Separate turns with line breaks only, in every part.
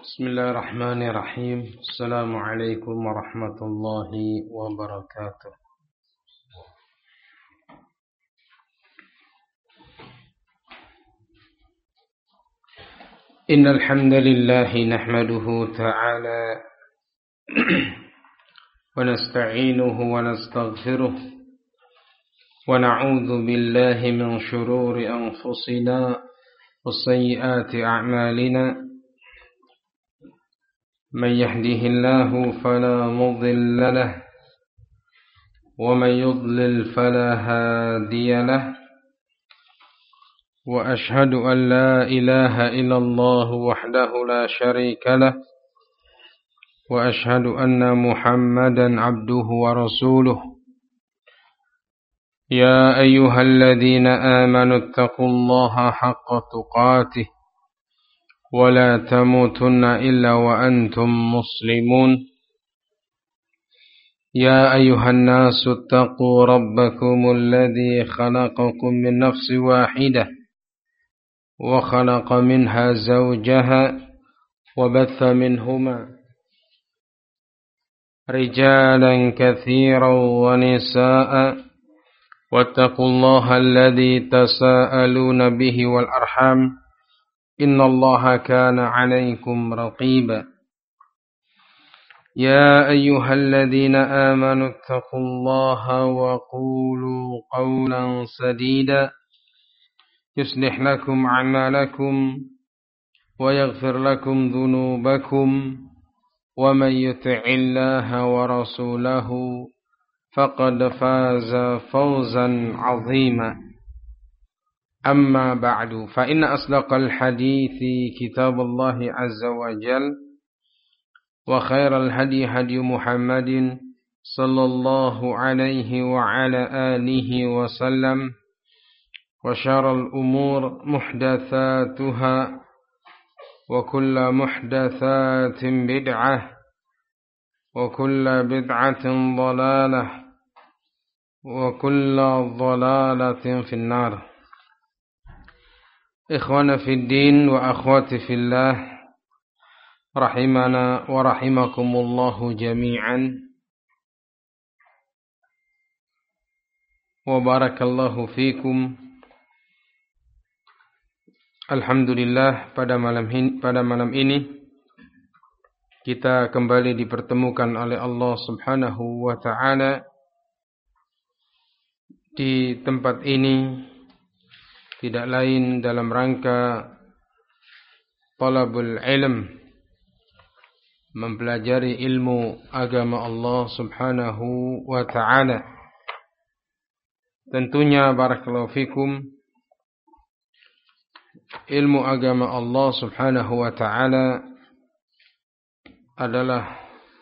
بسم الله الرحمن الرحيم. السلام عليكم ورحمة الله وبركاته. إن الحمد لله نحمده تعالى ونستعينه ونستغفره ونعوذ بالله من شرور أنفسنا وسيئات أعمالنا. من يهده الله فلا مضل له ومن يضلل فلا هادي له وأشهد أن لا إله إلا الله وحده لا شريك له وأشهد أن محمدا عبده ورسوله. يا أيها الذين آمنوا اتقوا الله حق تقاته ولا تموتن إلا وأنتم مسلمون. يا أيها الناس اتقوا ربكم الذي خلقكم من نفس واحدة وخلق منها زوجها وبث منهما رجالا كثيرا ونساء واتقوا الله الذي تساءلون به والأرحام إن الله كان عليكم رقيبا. يا أيها الذين آمنوا اتقوا الله وقولوا قولا سديدا يصلح لكم أعمالكم ويغفر لكم ذنوبكم ومن يطع الله ورسوله فقد فاز فوزا عظيما. أما بعد فإن أصدق الحديث كتاب الله عز وجل وخير الهدي هدي محمد صلى الله عليه وعلى آله وسلم وشر الأمور محدثاتها وكل محدثات بدعة وكل بدعة ضلالة وكل ضلالة في النار. Ikhwana fid din wa akhwati fillah, rahimana wa rahimakumullahu jami'an. Wa barakallahu fikum. Alhamdulillah, pada malam ini kita kembali dipertemukan oleh Allah Subhanahu wa taala di tempat ini, tidak lain dalam rangka talabul ilm, mempelajari ilmu agama Allah Subhanahu wa ta'ala. Tentunya barakallahu fikum, ilmu agama Allah Subhanahu wa ta'ala adalah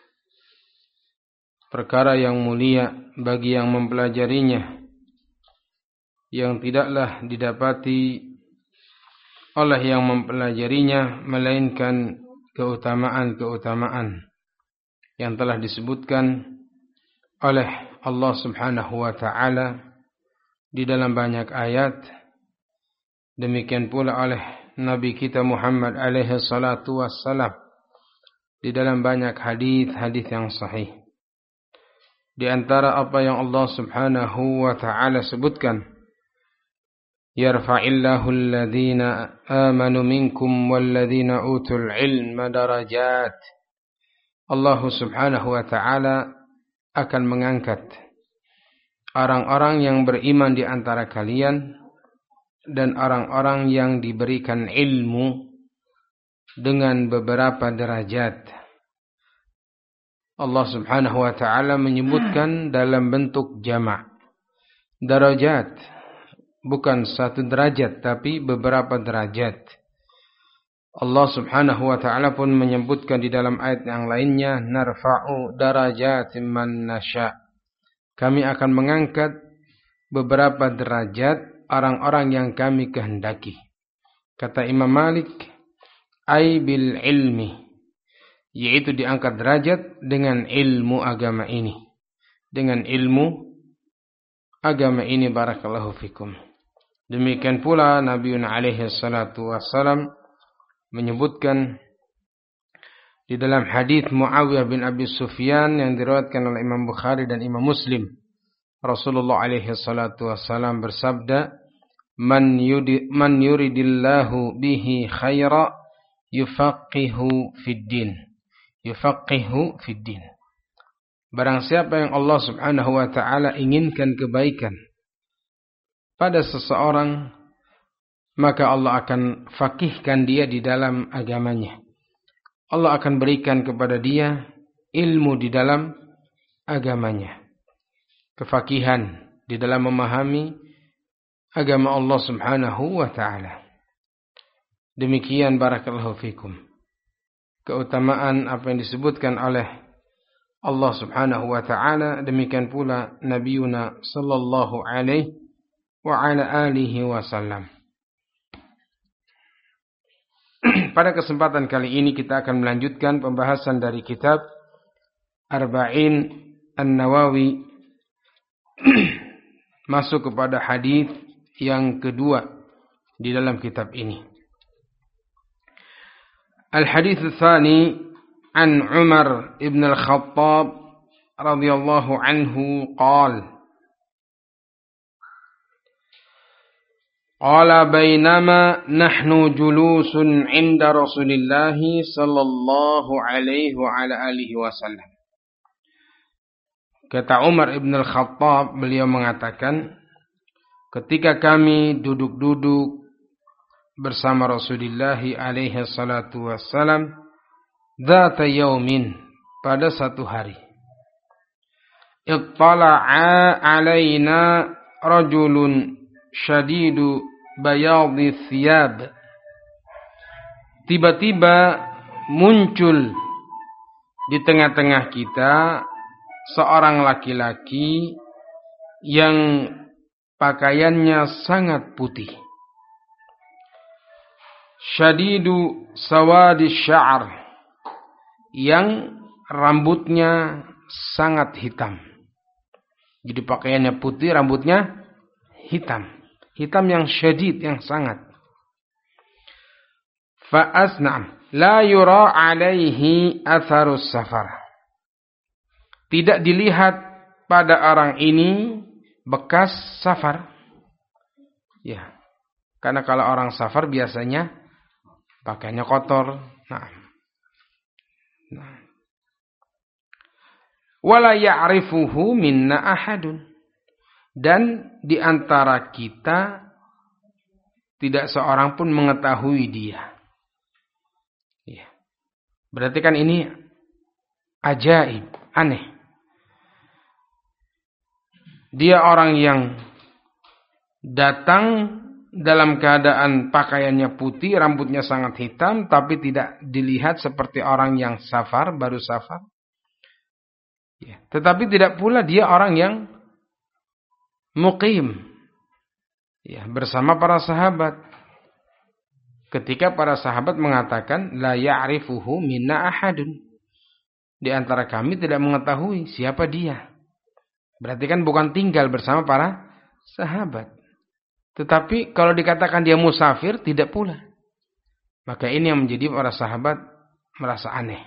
perkara yang mulia bagi yang mempelajarinya, yang tidaklah didapati oleh yang mempelajarinya melainkan keutamaan-keutamaan yang telah disebutkan oleh Allah Subhanahu wa taala di dalam banyak ayat. Demikian pula oleh Nabi kita Muhammad alaihi salatu wassalam di dalam banyak hadis-hadis yang sahih. Di antara apa yang Allah Subhanahu wa taala sebutkan, yarfa'illahu alladhina amanu minkum walladhina utul ilma darajat. Allah Subhanahu wa ta'ala akan mengangkat orang-orang yang beriman di antara kalian dan orang-orang yang diberikan ilmu dengan beberapa derajat. Allah Subhanahu wa ta'ala menyebutkan dalam bentuk jama'. Darajat, bukan satu derajat, tapi beberapa derajat. Allah Subhanahu wa ta'ala pun menyebutkan di dalam ayat yang lainnya, narfa'u darajatin man nasha. Kami akan mengangkat beberapa derajat orang-orang yang kami kehendaki. Kata Imam Malik, ay bil ilmi, yaitu diangkat derajat dengan ilmu agama ini. Dengan ilmu agama ini, barakallahu fikum. Demikian pula Nabi alaihi salatu wassalam menyebutkan di dalam hadis Muawiyah bin Abi Sufyan yang diriwayatkan oleh Imam Bukhari dan Imam Muslim, Rasulullah alaihi salatu wassalam bersabda, Man yuridillahu bihi khaira yufaqihu fid din. Yufaqihu fid din. Barang siapa yang Allah Subhanahu wa taala inginkan kebaikan pada seseorang, maka Allah akan faqihkan dia di dalam agamanya. Allah akan berikan kepada dia ilmu di dalam agamanya. Kefakihan di dalam memahami agama Allah Subhanahu wa taala. Demikian barakallahu fikum. Keutamaan apa yang disebutkan oleh Allah Subhanahu wa taala, demikian pula Nabiuna sallallahu alaihi wa ala alihi wasallam. Pada kesempatan kali ini kita akan melanjutkan pembahasan dari kitab Arba'in An-Nawawi, masuk kepada hadis yang kedua di dalam kitab ini. Al-hadits tsani an Umar ibn al-Khattab radhiyallahu anhu qala Qala bainama nahnu julusun 'inda Rasulillah sallallahu alaihi wa ala alihi wasallam. Kata Umar ibn al-Khattab, beliau mengatakan, ketika kami duduk-duduk bersama Rasulullah alaihi salatu wassalam, dzata yaumin, pada satu hari, ittala'a alaina rajulun syadidu bayadhi thiyab. Tiba-tiba muncul di tengah-tengah kita seorang laki-laki yang pakaiannya sangat putih. Syadidu sawadi sya'r, yang rambutnya sangat hitam. Jadi pakaiannya putih, rambutnya hitam. Hitam yang syadid, yang sangat. Fa'asna'am la yura alaihi atharus safar. Tidak dilihat pada orang ini bekas safar. Ya. Karena kalau orang safar biasanya pakaiannya kotor. Wala ya'rifuhu minna ahadun. Dan di antara kita tidak seorang pun mengetahui dia. Ya. Berarti kan ini ajaib, aneh. Dia orang yang datang dalam keadaan pakaiannya putih, rambutnya sangat hitam, tapi tidak dilihat seperti orang yang safar, baru safar. Ya. Tetapi tidak pula dia orang yang muqim, ya, bersama para sahabat. Ketika para sahabat mengatakan la ya'rifuhu minna ahadun, di antara kami tidak mengetahui siapa dia. Berarti kan bukan tinggal bersama para sahabat. Tetapi kalau dikatakan dia musafir, tidak pula. Maka ini yang menjadi para sahabat merasa aneh.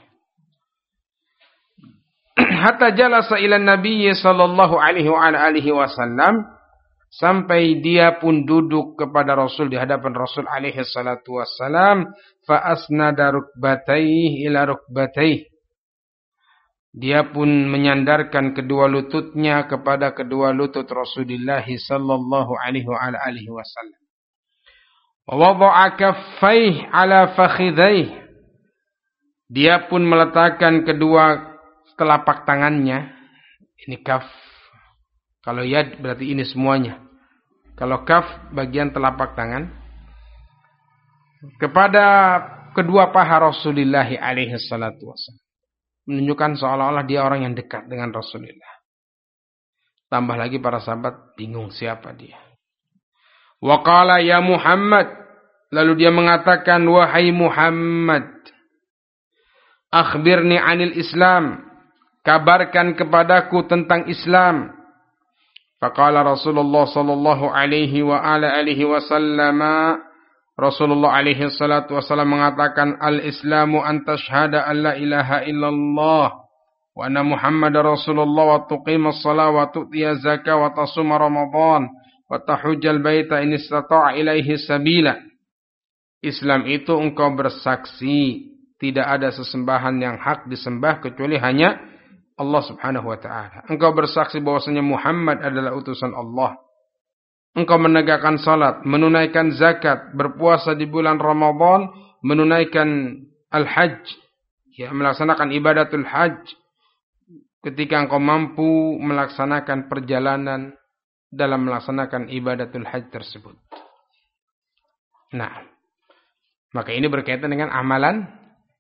Hatta jalasa ila Nabi sallallahu alaihi wa alihi wasallam, sampai dia pun duduk kepada Rasul, di hadapan Rasul alaihi salatu wassalam. Fa asnada rukbatayhi ila rukbatayhi. Dia pun menyandarkan kedua lututnya kepada kedua lutut Rasulullah sallallahu alaihi wa alihi wasallam. Wa wada'a kaffayhi ala fakhidhayhi. Dia pun meletakkan kedua telapak tangannya, ini kaf. Kalau yad berarti ini semuanya. Kalau kaf bagian telapak tangan, kepada kedua paha Rasulullah alaihi salatu wasallam. Menunjukkan seolah-olah dia orang yang dekat dengan Rasulullah. Tambah lagi para sahabat bingung siapa dia. Wa qala ya Muhammad, lalu dia mengatakan, wahai Muhammad, akhbirni anil Islam, kabarkan kepadaku tentang Islam. Faqala Rasulullah sallallahu alaihi wa ala alihi wasallam, Rasulullah alaihi salatu wasallam mengatakan, al-Islamu an tashhada an la ilaha illallah wa anna Muhammadar Rasulullah wa tuqimas shalah wa tu'tiya zakah wa tasuma Ramadan wa tahujjal baita in istata'a ilaihi sabila. Islam itu engkau bersaksi tidak ada sesembahan yang hak disembah kecuali hanya Allah Subhanahu wa taala. Engkau bersaksi bahwasanya Muhammad adalah utusan Allah. Engkau menegakkan salat, menunaikan zakat, berpuasa di bulan Ramadan, menunaikan al-hajj, ya, melaksanakan ibadatul hajj ketika engkau mampu melaksanakan perjalanan dalam melaksanakan ibadatul hajj tersebut. Nah, maka ini berkaitan dengan amalan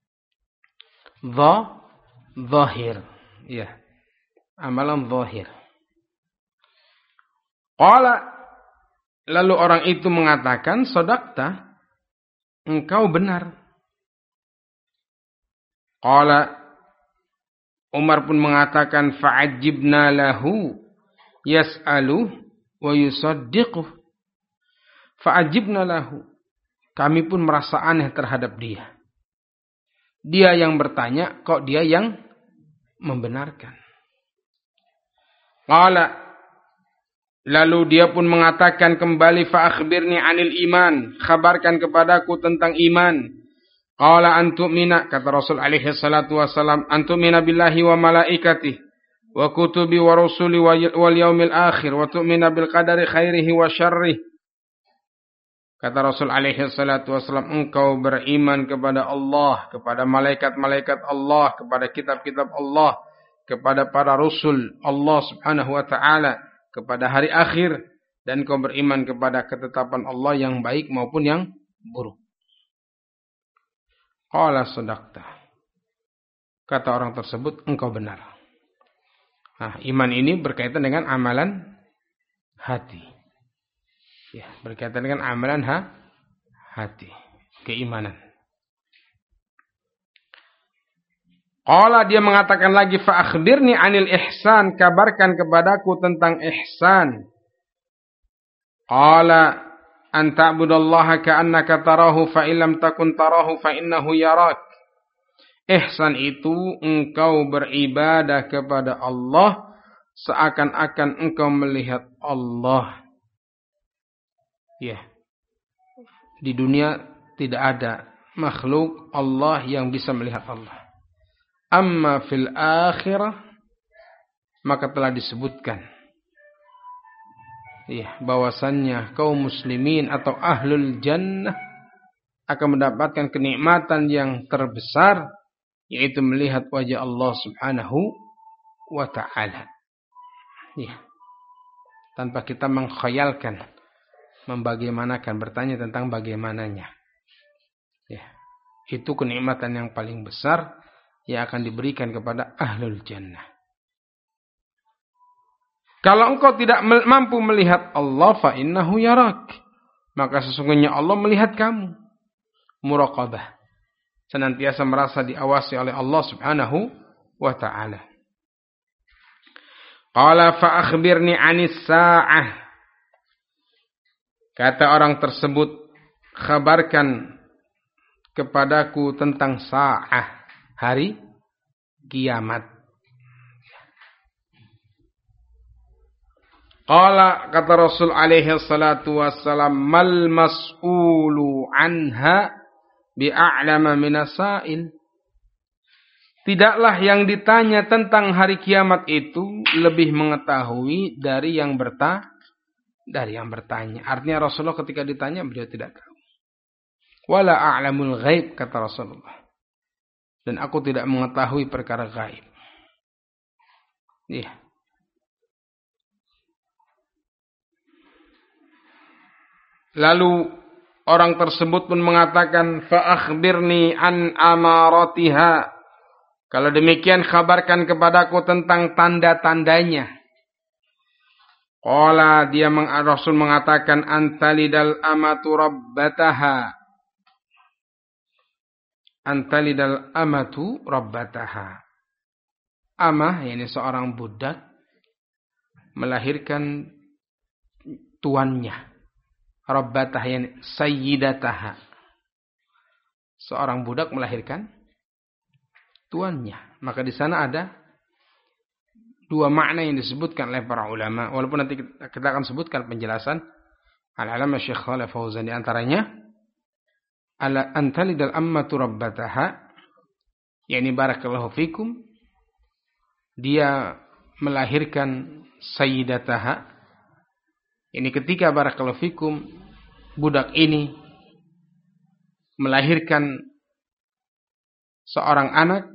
zahir, ya, amalan zahir. Qala, lalu orang itu mengatakan, sadaqta, engkau benar. Qala, Umar pun mengatakan, fa'ajibna lahu yas'aluh wa yusaddiquh. Fa'ajibna lahu, kami pun merasa aneh terhadap dia. Dia yang bertanya, kok dia yang membenarkan. Qala, lalu dia pun mengatakan kembali, fa akhbirni 'anil iman, khabarkan kepadaku tentang iman. Qala antu'mina, kata Rasul alaihi salatu wasalam, antu'mina billahi wa malaikatihi wa kutubi wa rusuli wal yaumil akhir wa tu'mina bil qadari khairihi wa syarrihi. Kata Rasul alaihi salatu wasalam, engkau beriman kepada Allah, kepada malaikat-malaikat Allah, kepada kitab-kitab Allah, kepada para rasul Allah Subhanahu wa taala, kepada hari akhir, dan kau beriman kepada ketetapan Allah yang baik maupun yang buruk. Qala sadaqta, kata orang tersebut, engkau benar. Nah, iman ini berkaitan dengan amalan hati. Ya, berkaitan dengan amalan hati, keimanan. Qala, dia mengatakan lagi, fa akhbirni 'anil ihsan, kabarkan kepadaku tentang ihsan. Qala, an ta'budallaha ka'annaka tarahu fa illam takun tarahu fa innahu yarak. Ihsan itu engkau beribadah kepada Allah seakan-akan engkau melihat Allah. Ya. Di dunia tidak ada makhluk Allah yang bisa melihat Allah. Amma fil akhirah, maka telah disebutkan, ya, bahwasannya kaum muslimin atau ahlul jannah akan mendapatkan kenikmatan yang terbesar, yaitu melihat wajah Allah Subhanahu wa ta'ala. Ya. Tanpa kita mengkhayalkan, membagaimanakan, bertanya tentang bagaimananya. Ya. Itu kenikmatan yang paling besar yang akan diberikan kepada ahlul jannah. Kalau engkau tidak mampu melihat Allah, fa innahu yarak, maka sesungguhnya Allah melihat kamu. Muraqabah, senantiasa merasa diawasi oleh Allah Subhanahu wa ta'ala. Qala fa akhbirni 'anis sa'ah, kata orang tersebut, khabarkan kepadaku tentang sa'ah, hari kiamat. Qala, kata Rasul alaihi salatu wassalam, mal mas'ulu anha bi'a'lama minasail. Tidaklah yang ditanya tentang hari kiamat itu lebih mengetahui dari yang bertanya. Artinya Rasulullah ketika ditanya, beliau tidak tahu. Wala a'lamul ghaib, kata Rasulullah, dan aku tidak mengetahui perkara gaib. Iya. Lalu orang tersebut pun mengatakan, fa akhbirni an amaratiha. Kalau demikian, kabarkan kepadaku tentang tanda-tandanya. Qala, Rasul mengatakan, antalidal amatu rabbataha. Antalidal amatu rabbataha. Amah, yakni seorang budak, melahirkan tuannya. Rabbataha yani sayyidataha. Seorang budak melahirkan tuannya. Maka di sana ada dua makna yang disebutkan oleh para ulama. Walaupun nanti kita akan sebutkan penjelasan Al-Alama Syekh Shalih Fauzan, di antaranya ala antalidal ammatu rabbataha, yakni barakallahu fikum, dia melahirkan sayyidataha. Ini ketika barakallahu fikum budak ini melahirkan seorang anak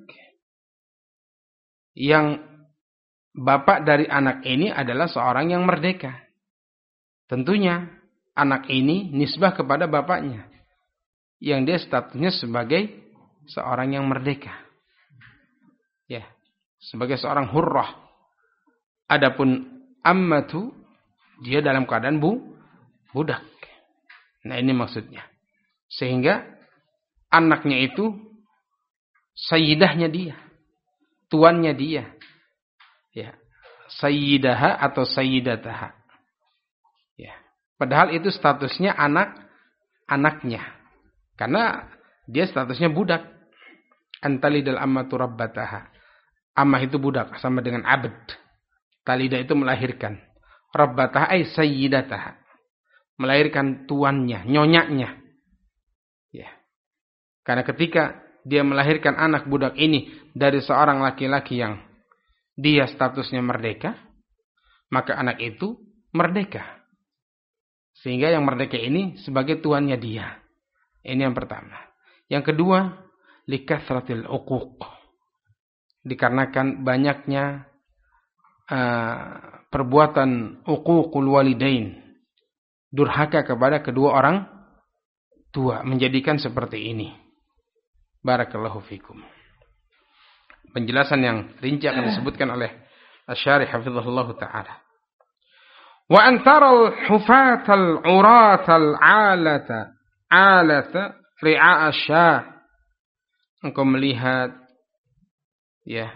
yang bapak dari anak ini adalah seorang yang merdeka. Tentunya anak ini nisbah kepada bapaknya, yang dia statusnya sebagai seorang yang merdeka. Ya, sebagai seorang hurrah. Adapun ammatu, dia dalam keadaan budak. Nah, ini maksudnya. Sehingga anaknya itu sayyidahnya dia, tuannya dia. Ya, sayyidaha atau sayyidataha. Ya. Padahal itu statusnya anaknya. Karena dia statusnya budak. Antalidal ammatu rabbataha. Ammah itu budak, sama dengan abd. Talidah itu melahirkan. Rabbataha ay sayyidataha. Melahirkan tuannya, nyonyanya. Ya. Karena ketika dia melahirkan anak budak ini dari seorang laki-laki yang dia statusnya merdeka, maka anak itu merdeka. Sehingga yang merdeka ini sebagai tuannya dia. Ini yang pertama. Yang kedua, likathratil uquq. Dikarenakan banyaknya perbuatan uququl walidain, durhaka kepada kedua orang tua, menjadikan seperti ini. Barakallahu fikum. Penjelasan yang rinci akan disebutkan oleh Asy-Syarih hafizahullah taala. Wa antaral hufatal uratal alata ri'a asy-syah. Engkau melihat ya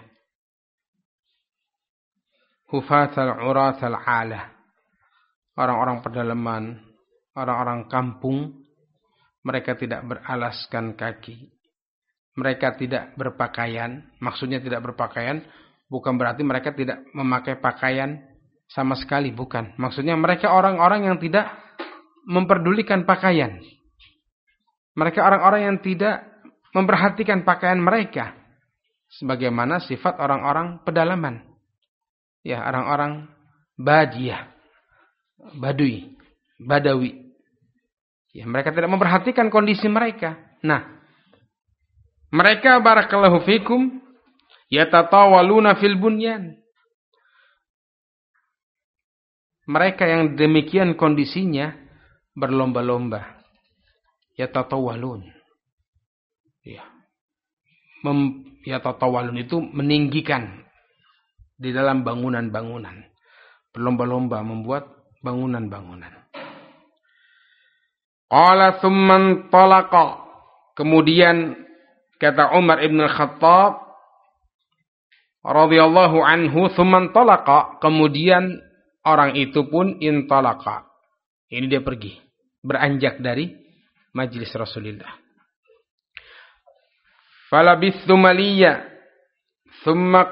hufatal uratal ala, orang-orang pedalaman, orang-orang kampung, mereka tidak beralaskan kaki. Mereka tidak berpakaian. Maksudnya tidak berpakaian bukan berarti mereka tidak memakai pakaian sama sekali, bukan. Maksudnya mereka orang-orang yang tidak memperdulikan pakaian. Mereka orang-orang yang tidak memperhatikan pakaian mereka, sebagaimana sifat orang-orang pedalaman. Ya, orang-orang badiyah, badawi. Ya, mereka tidak memperhatikan kondisi mereka. Nah, mereka barakallahu fikum yatatawaluna fil bunyan. Mereka yang demikian kondisinya berlomba-lomba. Yatatawalun. Ya. Yatatawalun itu meninggikan di dalam bangunan-bangunan. Berlomba-lomba membuat bangunan-bangunan. Qala tsumman talaqa. Kemudian kata Umar ibn al-Khattab radhiyallahu anhu, tsumman talaqa, kemudian orang itu pun intalaqa. Ini dia pergi, beranjak dari majlis Rasulullah. Falabithu maliya, thumma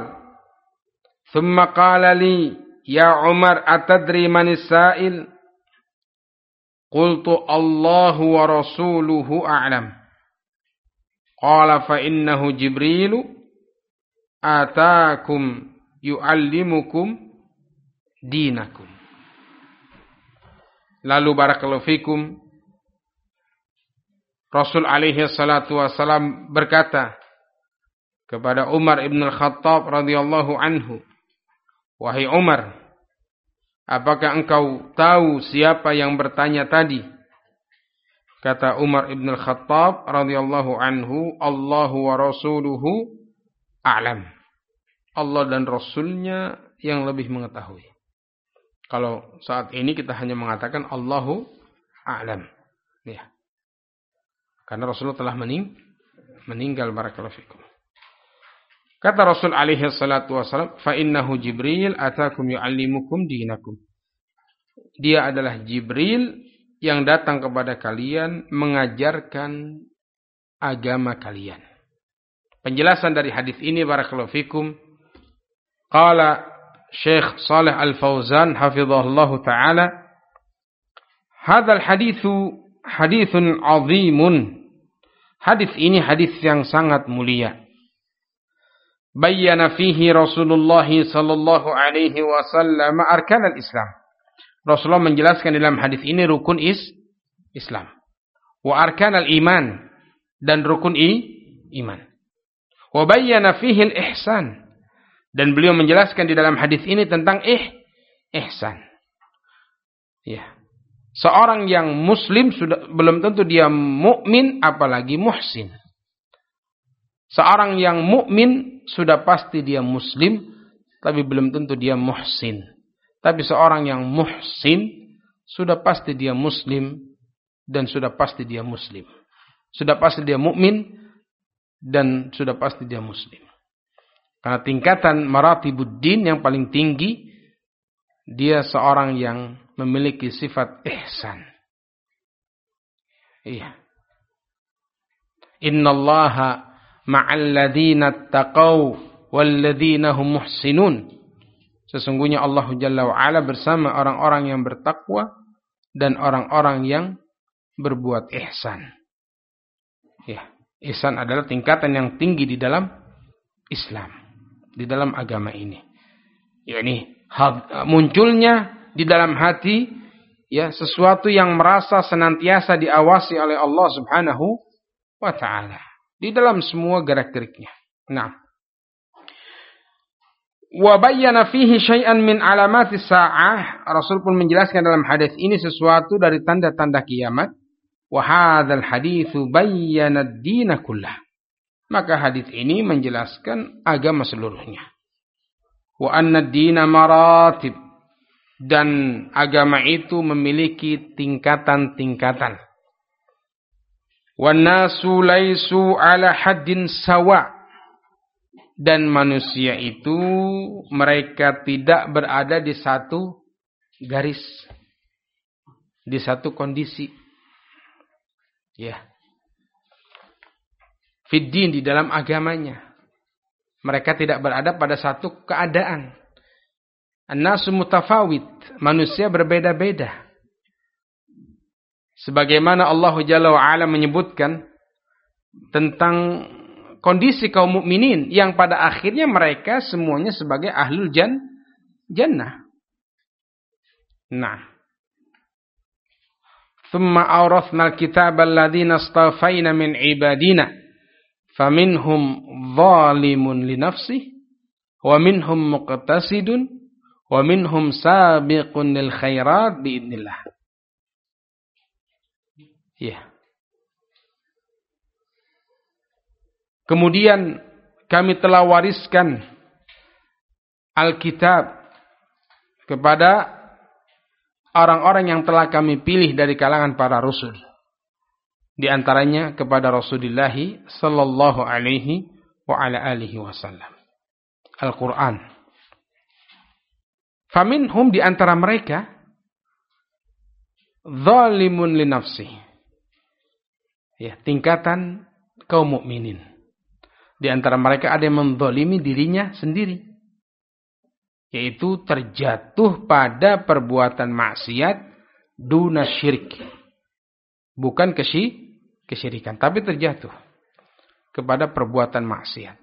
qala li, ya Umar, atadri manis sa'il? Qultu Allahu wa rasuluhu a'lam. Qala fa innahu Jibrilu ataakum yu'allimukum dinakum. Lalu barakallahu fikum, Rasul alaihi salatu wasalam berkata kepada Umar ibn al-Khattab radhiyallahu anhu, wahai Umar, apakah engkau tahu siapa yang bertanya tadi? Kata Umar ibn al-Khattab radhiyallahu anhu, Allahu wa rasuluhu a'lam. Allah dan Rasulnya yang lebih mengetahui. Kalau saat ini kita hanya mengatakan Allahu a'lam. Ya. Karena Rasulullah telah meninggal, barakallahu fikum. Kata Rasul alaihi salatu wasallam, fa innahu Jibril atakum yu'allimukum dinakum. Dia adalah Jibril yang datang kepada kalian mengajarkan agama kalian. Penjelasan dari hadis ini barakallahu fikum. Qala Syekh Shalih Al-Fauzan hafizahullahu taala, hadzal haditsu haditsun 'azimun. Hadis ini hadis yang sangat mulia. Bayyana fihi Rasulullah sallallahu alaihi wasallam arkan al-Islam. Rasulullah menjelaskan dalam hadis ini rukun Islam. Wa arkan al-iman, dan rukun iman. Wa bayyana fihi al-ihsan, dan beliau menjelaskan di dalam hadis ini tentang ihsan. Ya. Seorang yang muslim sudah belum tentu dia mukmin, apalagi muhsin. Seorang yang mukmin sudah pasti dia muslim, tapi belum tentu dia muhsin. Tapi seorang yang muhsin sudah pasti dia muslim, dan sudah pasti dia muslim. Sudah pasti dia mukmin, dan sudah pasti dia muslim. Karena tingkatan maratibuddin yang paling tinggi, dia seorang yang memiliki sifat ihsan. Iya. Innallaha ma'al ladzina taqaw wal ladzina hum muhsinun. Sesungguhnya Allah Jalla wa Ala bersama orang-orang yang bertakwa dan orang-orang yang berbuat ihsan. Ya, ihsan adalah tingkatan yang tinggi di dalam Islam, di dalam agama ini. yakni munculnya di dalam hati ya sesuatu yang merasa senantiasa diawasi oleh Allah Subhanahu wa taala di dalam semua gerak-geriknya. Nah, wa bayyana fihi syai'an min alamatis sa'ah. Rasul pun menjelaskan dalam hadis ini sesuatu dari tanda-tanda kiamat. Wa hadzal haditsu bayyana ad-din kullah. Maka hadis ini menjelaskan agama seluruhnya. Wa anna ad-dina maratib, dan agama itu memiliki tingkatan-tingkatan. Wan nasu laisu ala haddin sawa, dan manusia itu mereka tidak berada di satu garis, di satu kondisi. Ya. Fiddin, di dalam agamanya. Mereka tidak berada pada satu keadaan. An-nasu mutafawit, manusia berbeda-beda. Sebagaimana Allah Jalla wa Ala menyebutkan tentang kondisi kaum mukminin yang pada akhirnya mereka semuanya sebagai ahlul jannah. Nah, thumma awrathna al-kitaba alladhina istafayna min ibadina faminhum zalimun li nafsihi wa minhum muqtasidun wa minhum sabiqun lil khairat biidznillah. Ya. Kemudian kami telah wariskan Alkitab kepada orang-orang yang telah kami pilih dari kalangan para rasul. Di antaranya kepada Rasulullah sallallahu alaihi wa ala alihi wasallam. Al-Quran. Faminhum, di antara mereka, zalimun li nafsihi. Ya, tingkatan kaum mukminin. Di antara mereka ada yang menzalimi dirinya sendiri, yaitu terjatuh pada perbuatan maksiat duna syirik. Bukan kesyirikan, tapi terjatuh kepada perbuatan maksiat.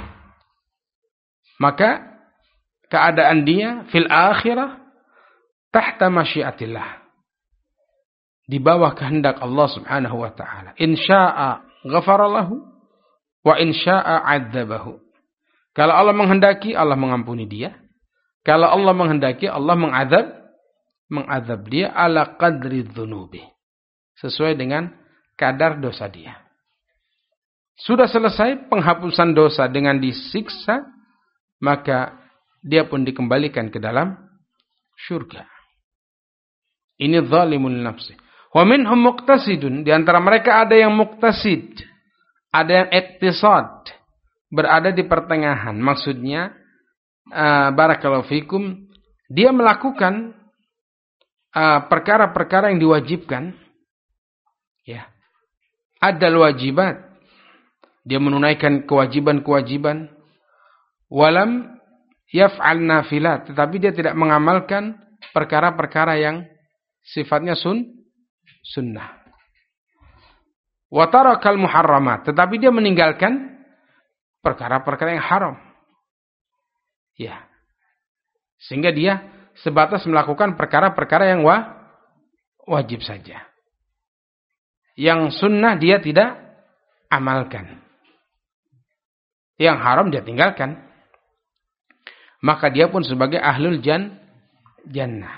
Maka keadaan dia fil akhirah tahta masyiatillah, di bawah kehendak Allah Subhanahu wa taala. In syaa'a ghafara lahu wa in syaa'a 'adzabahu. Kalau Allah menghendaki, Allah mengampuni dia. Kalau Allah menghendaki, Allah mengazab dia ala qadri dzunubi, sesuai dengan kadar dosa dia. Sudah selesai penghapusan dosa dengan disiksa, maka dia pun dikembalikan ke dalam syurga. Ini zalimun nafsi. Wa minhum muqtasidun, di antara mereka ada yang muqtasid, ada yang iktisad, berada di pertengahan. Maksudnya barakallahu fikum, dia melakukan perkara-perkara yang diwajibkan, ya, ada wajibat, dia menunaikan kewajiban-kewajiban, walam yaf'al nafilat, tetapi dia tidak mengamalkan perkara-perkara yang sifatnya sunnah. Wa tarakal muharramat, tetapi dia meninggalkan perkara-perkara yang haram. Ya. Sehingga dia sebatas melakukan perkara-perkara yang wajib saja. Yang sunnah dia tidak amalkan. Yang haram dia tinggalkan. Maka dia pun sebagai ahlul jannah.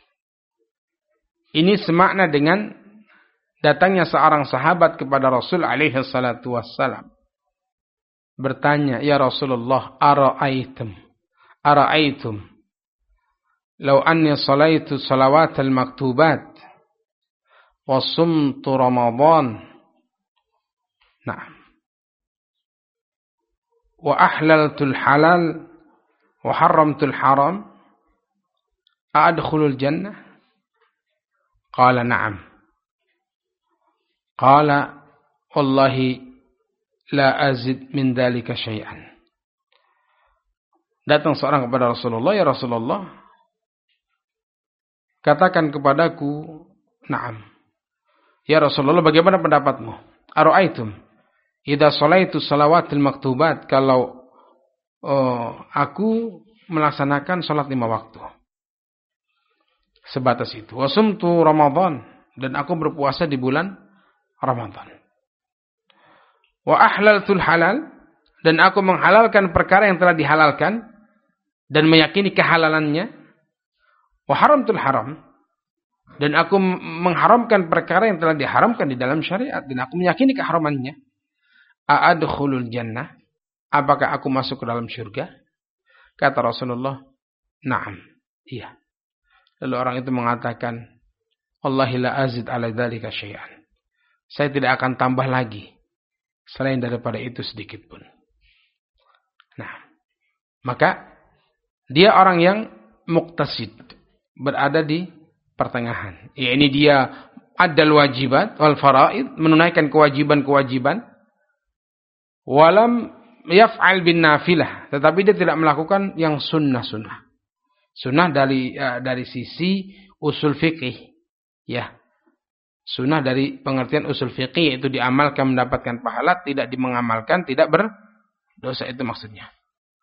Ini semakna dengan datangnya seorang sahabat kepada Rasul alaihi salatu wassalam. Bertanya, "Ya Rasulullah, ara'aitum law anni salaitu salawatal maktubat wa sumtu Ramadan, na'am, wa ahlaltul halal wa haramtul haram, a'adkhulul jannah?" Qala na'am. Qala wallahi la azid min dhalika syai'an. Datang seorang kepada Rasulullah, "Ya Rasulullah, katakan kepadaku, na'am. Ya Rasulullah, bagaimana pendapatmu? Ara'aitum idza salaitu salawatil maktubat, kalau aku melaksanakan salat 5 waktu." Sebatas itu. Wa sumtu Ramadan, dan aku berpuasa di bulan Ramadan. Wa ahlaltul halal, dan aku menghalalkan perkara yang telah dihalalkan dan meyakini kehalalannya. Wa haramtul haram, dan aku mengharamkan perkara yang telah diharamkan di dalam syariat dan aku meyakini keharamannya. A'adkhulul jannah, apakah aku masuk ke dalam surga? Kata Rasulullah, na'am, iya. Lalu orang itu mengatakan, "Wallahi la azid ala dzalika syai'an." Saya tidak akan tambah lagi selain daripada itu sedikit pun. Nah, maka dia orang yang muqtasid, berada di pertengahan. Ya, ini dia adal wajibat wal faraid, menunaikan kewajiban-kewajiban, walam yaf'al bin nafilah, tetapi dia tidak melakukan yang sunnah-sunnah. Sunnah dari sisi usul fikih, ya. Sunnah dari pengertian usul fikih, yaitu diamalkan mendapatkan pahala, tidak dimengamalkan tidak berdosa, itu maksudnya.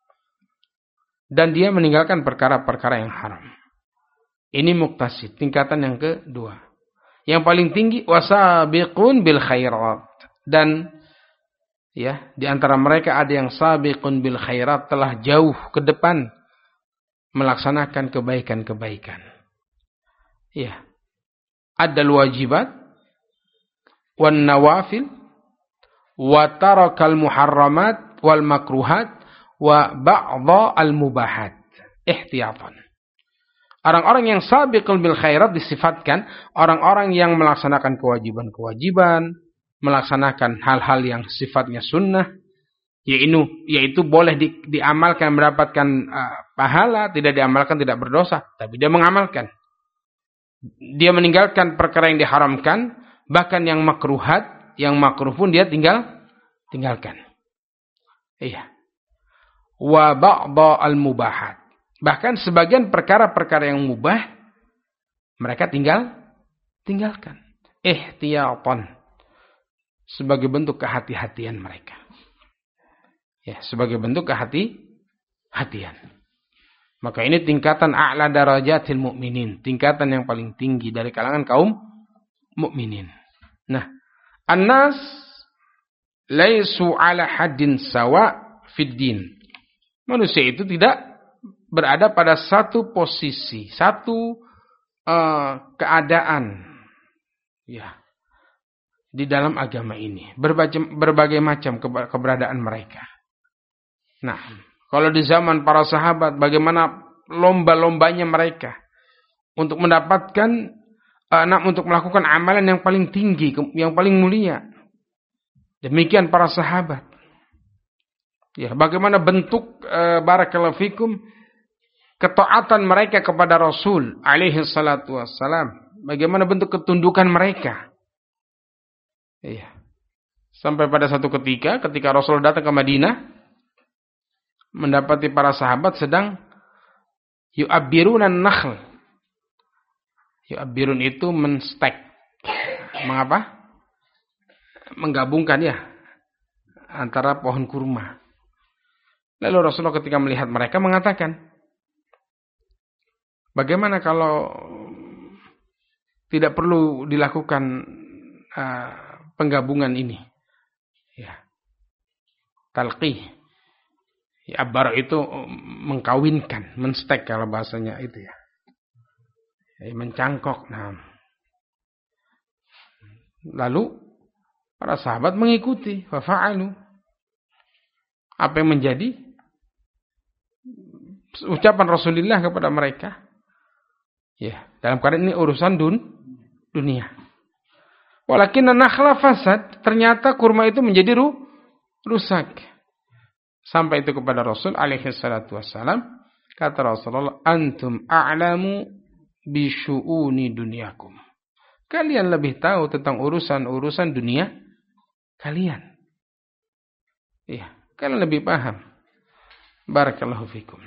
Dan dia meninggalkan perkara-perkara yang haram. Ini muqtasid, tingkatan yang kedua. Yang paling tinggi wasabiqun bil khairat, dan ya, di antara mereka ada yang sabiqun bil khairat, telah jauh ke depan melaksanakan kebaikan-kebaikan. Ya. Adal wajibat wan nawafil wa tarakal muharramat wal makruhat wa ba'dha al mubahat ihtiyatan. Orang-orang yang sabiqul bil khairat disifatkan orang-orang yang melaksanakan kewajiban-kewajiban, melaksanakan hal-hal yang sifatnya sunnah, yaitu boleh diamalkan mendapatkan pahala, tidak diamalkan tidak berdosa, tapi dia mengamalkan. Dia meninggalkan perkara yang diharamkan, bahkan yang makruhat, yang makruh pun dia tinggalkan. Iya. Wa ba'dha al-mubahat. Bahkan sebagian perkara-perkara yang mubah mereka tinggalkan. Ihtiyatan. Sebagai bentuk kehati-hatian mereka. Ya, sebagai bentuk kehati-hatian. Maka ini tingkatan a'la darajatil mu'minin, tingkatan yang paling tinggi dari kalangan kaum mukminin. Nah, annas laisu ala haddin sawa fid din. Manusia itu tidak berada pada satu posisi, satu keadaan, ya, di dalam agama ini. Berbagai macam keberadaan mereka. Nah, kalau di zaman para sahabat, bagaimana lomba-lombanya mereka untuk mendapatkan, untuk melakukan amalan yang paling tinggi, yang paling mulia. Demikian para sahabat. Ya, bagaimana bentuk barakallahu fikum ketaatan mereka kepada Rasul alaihi salatu wassalam, bagaimana bentuk ketundukan mereka. Iya. Sampai pada satu ketika Rasul datang ke Madinah, mendapati para sahabat sedang yu'abbiruna nakhl. Yu'abbirun itu menstek. Mengapa? Menggabungkan ya antara pohon kurma. Lalu Rasulullah ketika melihat mereka mengatakan, bagaimana kalau tidak perlu dilakukan penggabungan ini? Ya. Talqih. Ya, abar itu mengkawinkan, menstek kalau bahasanya itu ya. Mencangkok. Nah. Lalu para sahabat mengikuti, fa'alu. Apa yang menjadi ucapan Rasulullah kepada mereka? Ya, dalam keadaan ini urusan dunia. Walakin nakhla fasad, ternyata kurma itu menjadi rusak. Sampai itu kepada Rasul alaihi salatu wassalam, kata Rasulullah, antum a'lamu bi syu'uni dunyakum. Kalian lebih tahu tentang urusan-urusan dunia kalian. Iya, kalian lebih paham. Barakallahu fikum.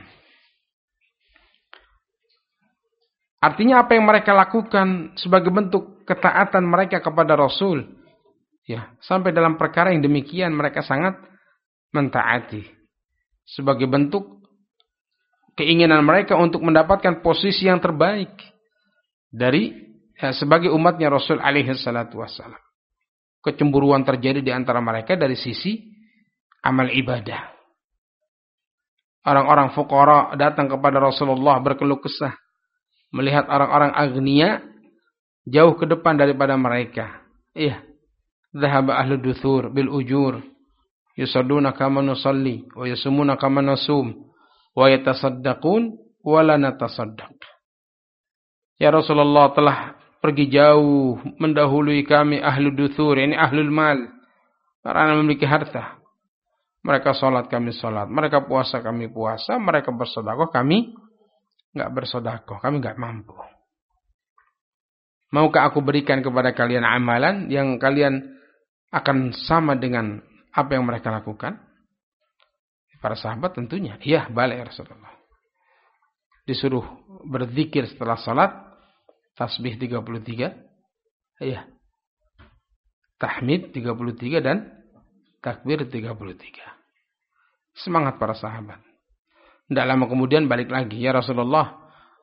Artinya apa yang mereka lakukan sebagai bentuk ketaatan mereka kepada Rasul. Ya, sampai dalam perkara yang demikian mereka sangat mentaati. Sebagai bentuk keinginan mereka untuk mendapatkan posisi yang terbaik dari sebagai umatnya Rasul alaihi salatu wassalam. Kecemburuan terjadi di antara mereka dari sisi amal ibadah. Orang-orang fuqara datang kepada Rasulullah berkeluh kesah. Melihat orang-orang agniya jauh ke depan daripada mereka. Iya. Dhahaba ahlu duthur bil ujur. Yusalluna kama nusalli. Wa yasumuna kama nasum. Wa yatasaddaqun. Wa la natasaddaq. Ya Rasulullah telah pergi jauh. Mendahului kami ahlu duthur. Ini ahlul mal. Orang yang memiliki harta. Mereka sholat kami sholat. Mereka puasa kami puasa. Mereka bersedekah kami enggak bersedekah, kami enggak mampu. Maukah aku berikan kepada kalian amalan yang kalian akan sama dengan apa yang mereka lakukan? Para sahabat tentunya, iya, boleh ya Rasulullah. Disuruh berzikir setelah salat, tasbih 33, iya. Tahmid 33 dan takbir 33. Semangat para sahabat. Tidak lama kemudian balik lagi, ya Rasulullah,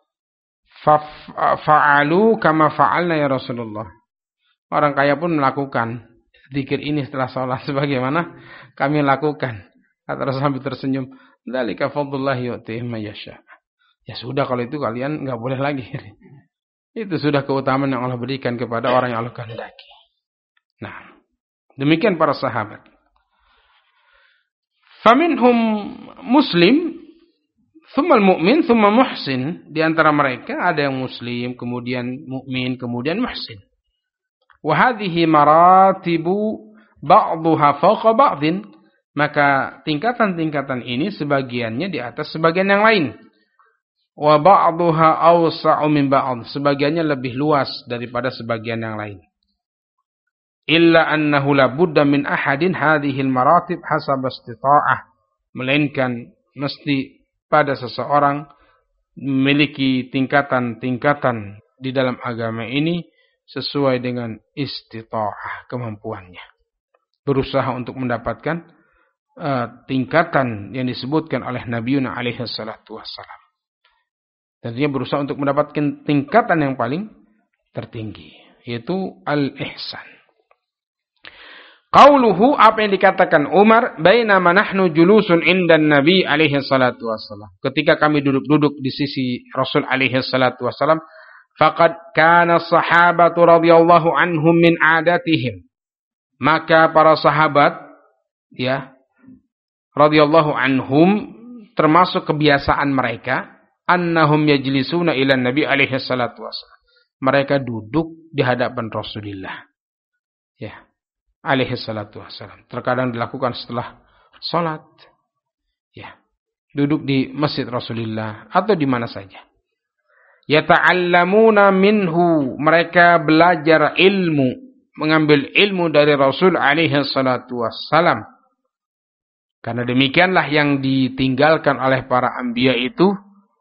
fa'alu kama fa'alna ya Rasulullah. Orang kaya pun melakukan zikir ini setelah sholat sebagaimana kami lakukan. Kata Rasulullah tersenyum, dzalika fadlullah yu'tihi man yasha. Ya sudah, kalau itu kalian enggak boleh lagi. Itu sudah keutamaan yang Allah berikan kepada orang yang Allah kehendaki. Nah, demikian para sahabat. Faminhum muslim, tsummal mu'min, tsumma muhsin. Di antara mereka ada yang muslim, kemudian mukmin, kemudian muhsin. Wa hadhihi maratibu ba'dhuha fawqa ba'dhin. Maka tingkatan-tingkatan ini sebagiannya di atas sebagian yang lain. Wa ba'dhuha awsa'u min ba'd. Sebagiannya lebih luas daripada sebagian yang lain. Illa annahu la budda min ahadin hadhihi al-maratib hasab istita'ah. Melainkan mesti pada seseorang memiliki tingkatan-tingkatan di dalam agama ini sesuai dengan istita'ah, kemampuannya. Berusaha untuk mendapatkan tingkatan yang disebutkan oleh Nabiuna alaihi salatu wassalam. Dan dia berusaha untuk mendapatkan tingkatan yang paling tertinggi, yaitu al-ihsan. Qauluhu, apa yang dikatakan Umar, bainama nahnu julusun indan Nabi alaihi salatu wassalam. Ketika kami duduk-duduk di sisi Rasul alaihi salatu wassalam, faqad kana sahabatu radhiyallahu anhum min adatihim. Maka para sahabat, ya, radhiyallahu anhum, termasuk kebiasaan mereka, annahum yajlisuna ila Nabi alaihi salatu wassalam. Mereka duduk di hadapan Rasulullah. Ya. Alaihi salatu wassalam. Terkadang dilakukan setelah salat. Ya. duduk di masjid Rasulullah atau di mana saja. Yata'allamuna minhu, mereka belajar ilmu, mengambil ilmu dari Rasul alaihi salatu wassalam. Karena demikianlah yang ditinggalkan oleh para anbiya itu,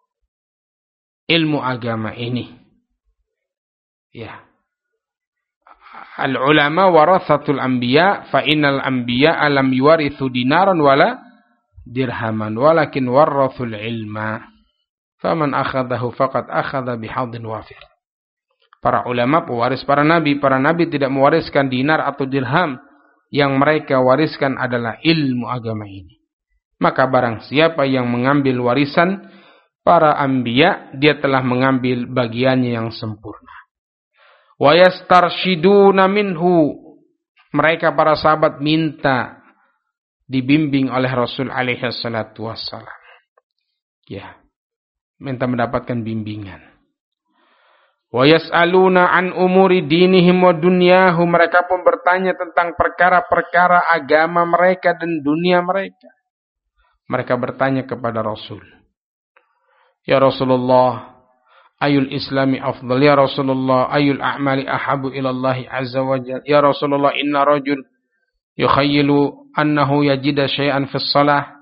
ilmu agama ini. Ya. Al-ulama warathatul anbiya, fa innal anbiya lam yuwarithu dinaran wala dirhaman, walakin warathul ilma. Faman akhadahu faqad akhadha bihadhin wafir. Para ulama pewaris para nabi tidak mewariskan dinar atau dirham, yang mereka wariskan adalah ilmu agama ini. Maka barang siapa yang mengambil warisan para anbiya, dia telah mengambil bagiannya yang sempurna. Wa yastarshiduna minhu, mereka para sahabat minta dibimbing oleh Rasul alaihi salatu wassalam. Ya, minta mendapatkan bimbingan. Wa yas'aluna an umuri dinihim wa dunyahum, mereka pun bertanya tentang perkara-perkara agama mereka dan dunia mereka. Mereka bertanya kepada Rasul, ya Rasulullah, ayul islami afdal, ya Rasulullah, ayul a'mali ahabu ilallahi azza wa jalla, ya Rasulullah, inna rajul yukhayyilu annahu yajida syai'an fis salah.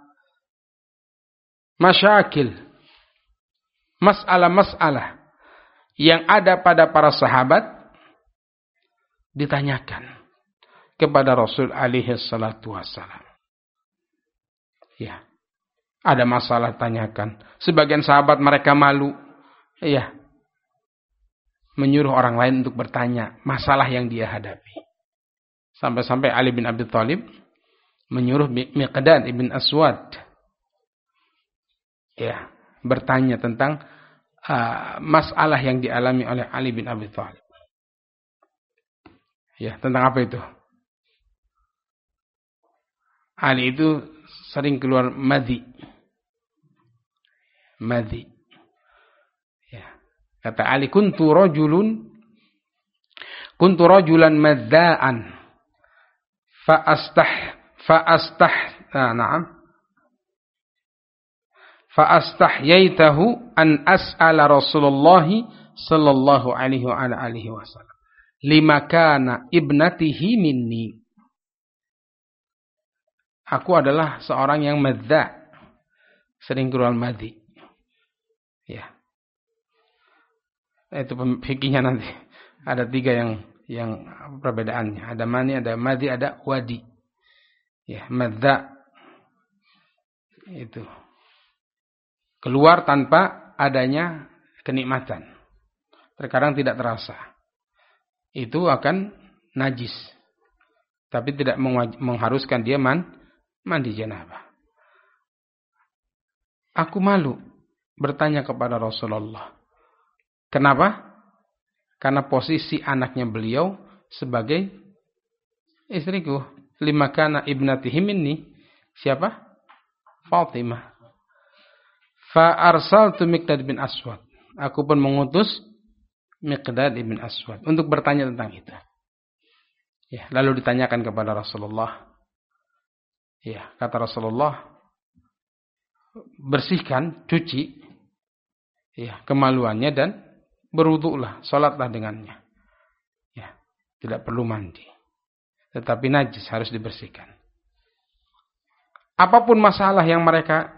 Masyakil, masalah-masalah yang ada pada para sahabat ditanyakan kepada Rasul alaihi salatu wassalam. Ya, ada masalah tanyakan. Sebagian sahabat mereka malu, ya, menyuruh orang lain untuk bertanya masalah yang dia hadapi. Sampai-sampai Ali bin Abi Thalib menyuruh Miqdad ibn Aswad, ya, bertanya tentang masalah yang dialami oleh Ali bin Abi Thalib. Ya, tentang apa itu? Ali itu sering keluar madhi. Madhi. Ya. Kata Ali, kuntu rajulan madda'an fa'astahyaitahu an as'ala Rasulullah sallallahu alaihi wa alihi wasallam lima kana ibnatihi minni. Aku adalah seorang yang madza, sering keluar madhi. Ya. Itu fikihnya nanti. Ada 3 yang perbedaannya. Ada mani, ada madhi, ada wadi. Ya, madza itu keluar tanpa adanya kenikmatan. Terkadang tidak terasa. Itu akan najis. Tapi tidak mengharuskan dia mandi janabah. Aku malu bertanya kepada Rasulullah. Kenapa? Karena posisi anaknya beliau sebagai istriku. Lima kana ibnatihi minni. Siapa? Fatimah. Fa arsaltu Miqdad bin Aswad. Aku pun mengutus Miqdad bin Aswad untuk bertanya tentang itu. Ya, lalu ditanyakan kepada Rasulullah. Ya, kata Rasulullah, bersihkan, cuci, ya, kemaluannya dan berwudulah, salatlah dengannya. Ya, tidak perlu mandi. Tetapi najis harus dibersihkan. Apapun masalah yang mereka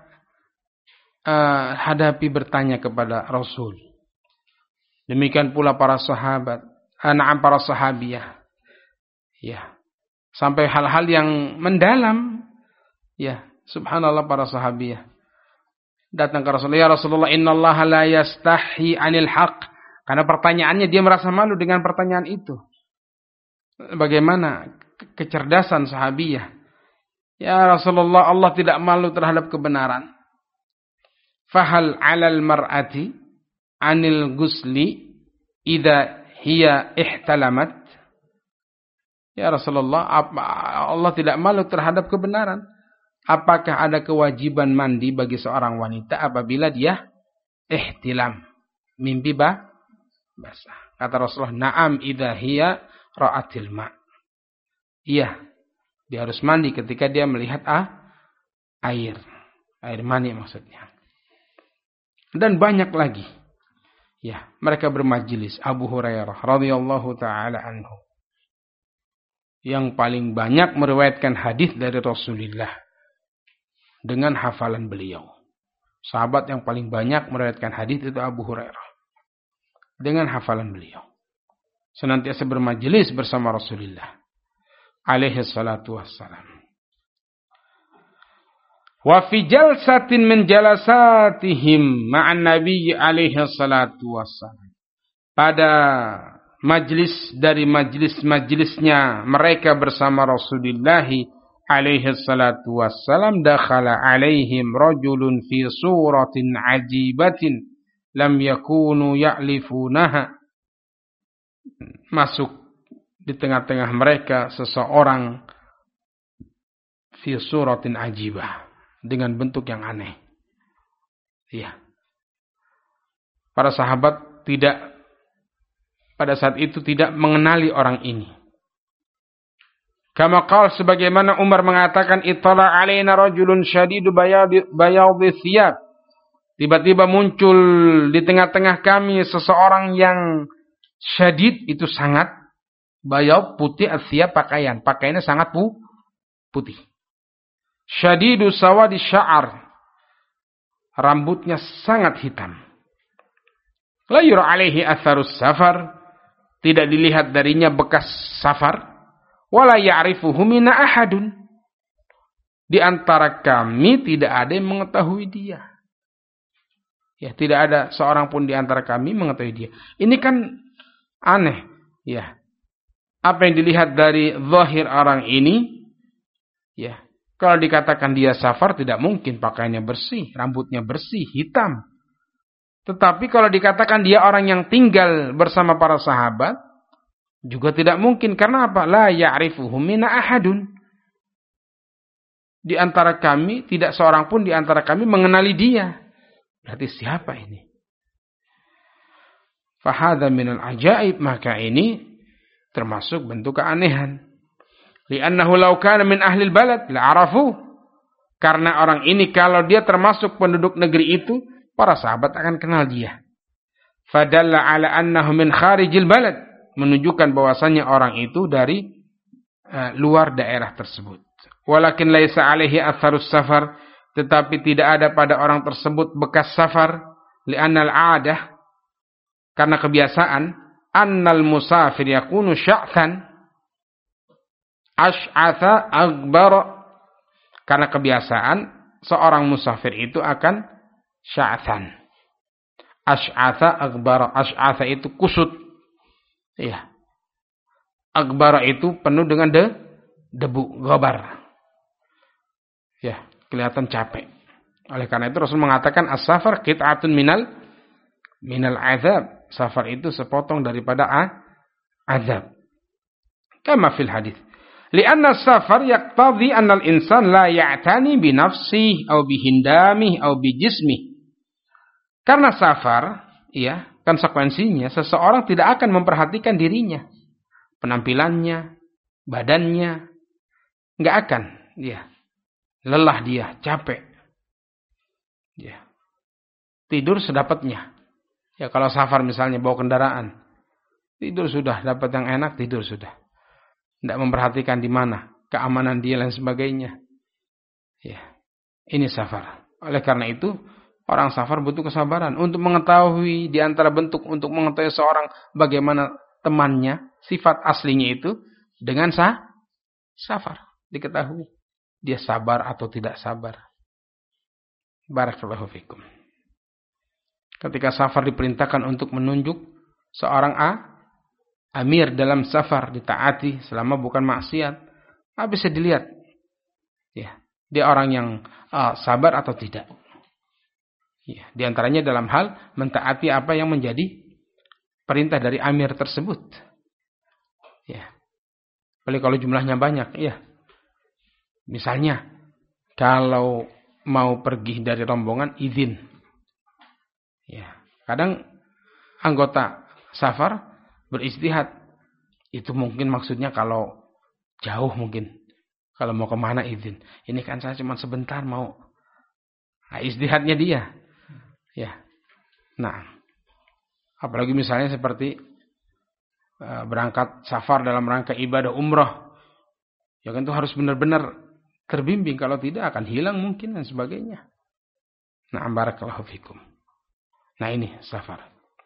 hadapi bertanya kepada Rasul. Demikian pula para sahabat, para sahabiyah. Ya. Sampai hal-hal yang mendalam. Ya, subhanallah para sahabiyah. Datang ke Rasulullah, ya Rasulullah, innallaha la yastahi 'anil haqq. Karena pertanyaannya dia merasa malu dengan pertanyaan itu. Bagaimana kecerdasan sahabiyah? Ya Rasulullah, Allah tidak malu terhadap kebenaran. Fahal 'alal mar'ati 'anil gusli idza hiya ihtalamat. Ya Rasulullah, Allah tidak malu terhadap kebenaran. Apakah ada kewajiban mandi bagi seorang wanita apabila dia ihtilam, mimpi basah? Kata Rasulullah, na'am idza hiya ra'atil ma. Iya, dia harus mandi ketika dia melihat air. Air mani maksudnya. Dan banyak lagi. Ya, mereka bermajlis. Abu Hurairah radhiyallahu taala anhu yang paling banyak meriwayatkan hadis dari Rasulullah dengan hafalan beliau. Sahabat yang paling banyak meriwayatkan hadis itu Abu Hurairah dengan hafalan beliau. Senantiasa bermajlis bersama Rasulullah alaihi salatu wassalam. Wa fi jalsatin min jalasatihim ma'an Nabi alaihi salatu wassalam. Pada majlis dari majlis-majlisnya mereka bersama Rasulullah alaihi salatu wassalam, dakhala alaihim rajulun fi suratin ajibatin lam yakunu ya'lifunaha. Masuk di tengah-tengah mereka seseorang fi suratin ajibah, dengan bentuk yang aneh. Iya. Para sahabat pada saat itu tidak mengenali orang ini. Kama qala, sebagaimana Umar mengatakan, ittala alaina rajulun syadidu bayadhi thiyab. Tiba-tiba muncul di tengah-tengah kami seseorang yang syadid, itu sangat bayad, putih, thiyab, pakaian. Pakaiannya sangat putih. Syadidu sawadi sya'ar, rambutnya sangat hitam. La yura alaihi atharus safar, tidak dilihat darinya bekas safar. Wala ya'rifuhu minna ahadun, di antara kami tidak ada yang mengetahui dia. Ya, tidak ada seorang pun di antara kami mengetahui dia. Ini kan aneh, ya. Apa yang dilihat dari zahir orang ini, ya. Kalau dikatakan dia safar, tidak mungkin pakaiannya bersih, rambutnya bersih, hitam. Tetapi kalau dikatakan dia orang yang tinggal bersama para sahabat, juga tidak mungkin. Karena apa? La ya'rifuhum minna ahadun. Di antara kami, tidak seorang pun di antara kami mengenali dia. Berarti siapa ini? Fahadha minal ajaib, maka ini termasuk bentuk keanehan. Li'annahu law kana min ahlil balad la'arafu. Karena orang ini kalau dia termasuk penduduk negeri itu, para sahabat akan kenal dia. Fadalla ala annahu min kharijil balad, menunjukkan bahwasannya orang itu dari luar daerah tersebut. Walakin laisa alaihi atharus safar, tetapi tidak ada pada orang tersebut bekas safar. Li'annal 'adah, karena kebiasaan, annal musafir yakunu sya'than ash'atha akbar, karena kebiasaan seorang musafir itu akan sya'than, ash'atha akbar. Ash'atha itu kusut, ya. Akbar itu penuh dengan debu, gobar, ya, kelihatan capek. Oleh karena itu Rasul mengatakan as-safar qit'atun minal azab. Safar itu sepotong daripada azab. Kama fil hadis. Lianna safar yaqtadhi anna al-insan la ya'tani bi nafsihi aw bi hindamihi aw bi jismihi. Karena safar, ya, konsekuensinya seseorang tidak akan memperhatikan dirinya, penampilannya, badannya, enggak akan, ya. Lelah dia, capek. Ya. Tidur sedapatnya. Ya, kalau safar misalnya bawa kendaraan, tidur sudah, dapat yang enak, tidur sudah. Tidak memperhatikan di mana keamanan dia dan sebagainya. Ya, ini safar. Oleh karena itu, orang safar butuh kesabaran untuk mengetahui di antara bentuk untuk mengetahui seorang bagaimana temannya, sifat aslinya itu dengan safar. Diketahui dia sabar atau tidak sabar. Barakallahu fikum. Ketika safar diperintahkan untuk menunjuk seorang amir dalam safar, ditaati selama bukan maksiat, bisa dilihat, ya, dia orang yang sabar atau tidak. Ya, di antaranya dalam hal mentaati apa yang menjadi perintah dari amir tersebut. Ya, apalagi kalau jumlahnya banyak, ya. Misalnya, kalau mau pergi dari rombongan, izin. Ya, kadang anggota safar beristihad. Itu mungkin maksudnya kalau jauh mungkin. Kalau mau kemana izin. Ini kan saya cuma sebentar mau Nah, ijtihadnya dia. Ya. Nah, apalagi misalnya seperti berangkat safar dalam rangka ibadah umrah. Ya kan itu harus benar-benar terbimbing, kalau tidak akan hilang mungkin dan sebagainya. Nah, barakallahu fikum. Nah, ini safar.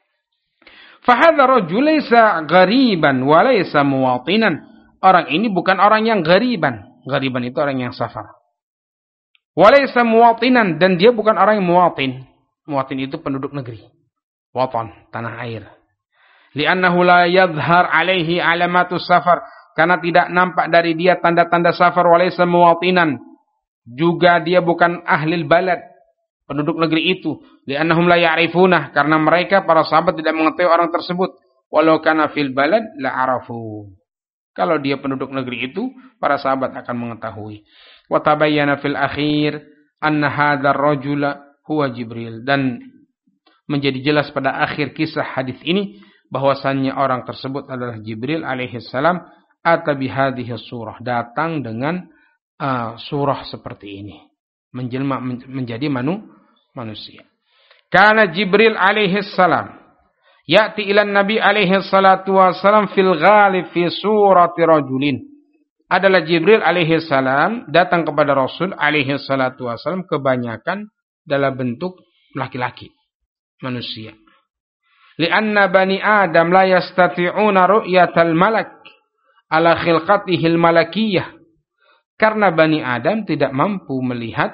Fahadha rajul laysa ghariban wa laysa muwatinan. Orang ini bukan orang yang ghariban. Ghariban itu orang yang safar. Wa laysa muwatinan, dan dia bukan orang yang muwatin. Muwatin itu penduduk negeri. Watan, tanah air. Li'annahu la yadhhar alaihi alamatus safar. Karena tidak nampak dari dia tanda-tanda safar. Wa laysa muwatinan. Juga dia bukan ahlil balad, penduduk negeri itu. Li'annahum la ya'rifunah, karena mereka para sahabat tidak mengetahui orang tersebut. Walau kana fil balad la arafu. Kalau dia penduduk negeri itu, para sahabat akan mengetahui. Wa tabayyana fil akhir anna hadzal rajula huwa Jibril, dan menjadi jelas pada akhir kisah hadis ini bahwasannya orang tersebut adalah Jibril alaihi salam. Ata bihadhihi surah, datang dengan surah seperti ini, menjelma menjadi manusia. Karena Jibril alaihi salam ya'ti ila Nabi alaihi salatu wasalam fil ghalib fi surati rajulin. Adalah Jibril alaihi salam datang kepada Rasul alaihi salatu wasalam kebanyakan dalam bentuk laki-laki, manusia. Lianna bani Adam la yastati'una ru'yatal malak ala khilqatihil malakiyah. Karena Bani Adam tidak mampu melihat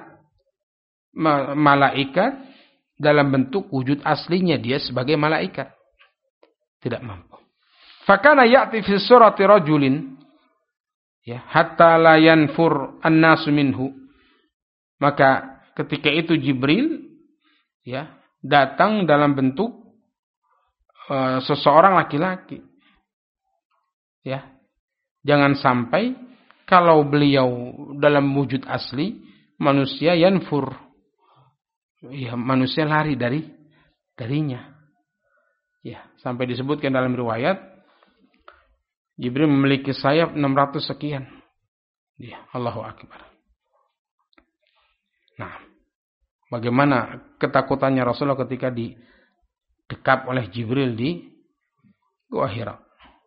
malaikat dalam bentuk wujud aslinya dia sebagai malaikat. Tidak mampu. Fakana ya'ti fi surati rajulin, ya, hatta la yanfur an-nasu minhu. Maka ketika itu Jibril, ya, datang dalam bentuk seseorang laki-laki. Ya. Jangan sampai kalau beliau dalam wujud asli manusia yanfur, ya, manusia lari darinya. Ya, sampai disebutkan dalam riwayat Jibril memiliki sayap 600 sekian. Ya, Allahu akbar. Nah, bagaimana ketakutannya Rasulullah ketika didekap oleh Jibril di Gua Hira.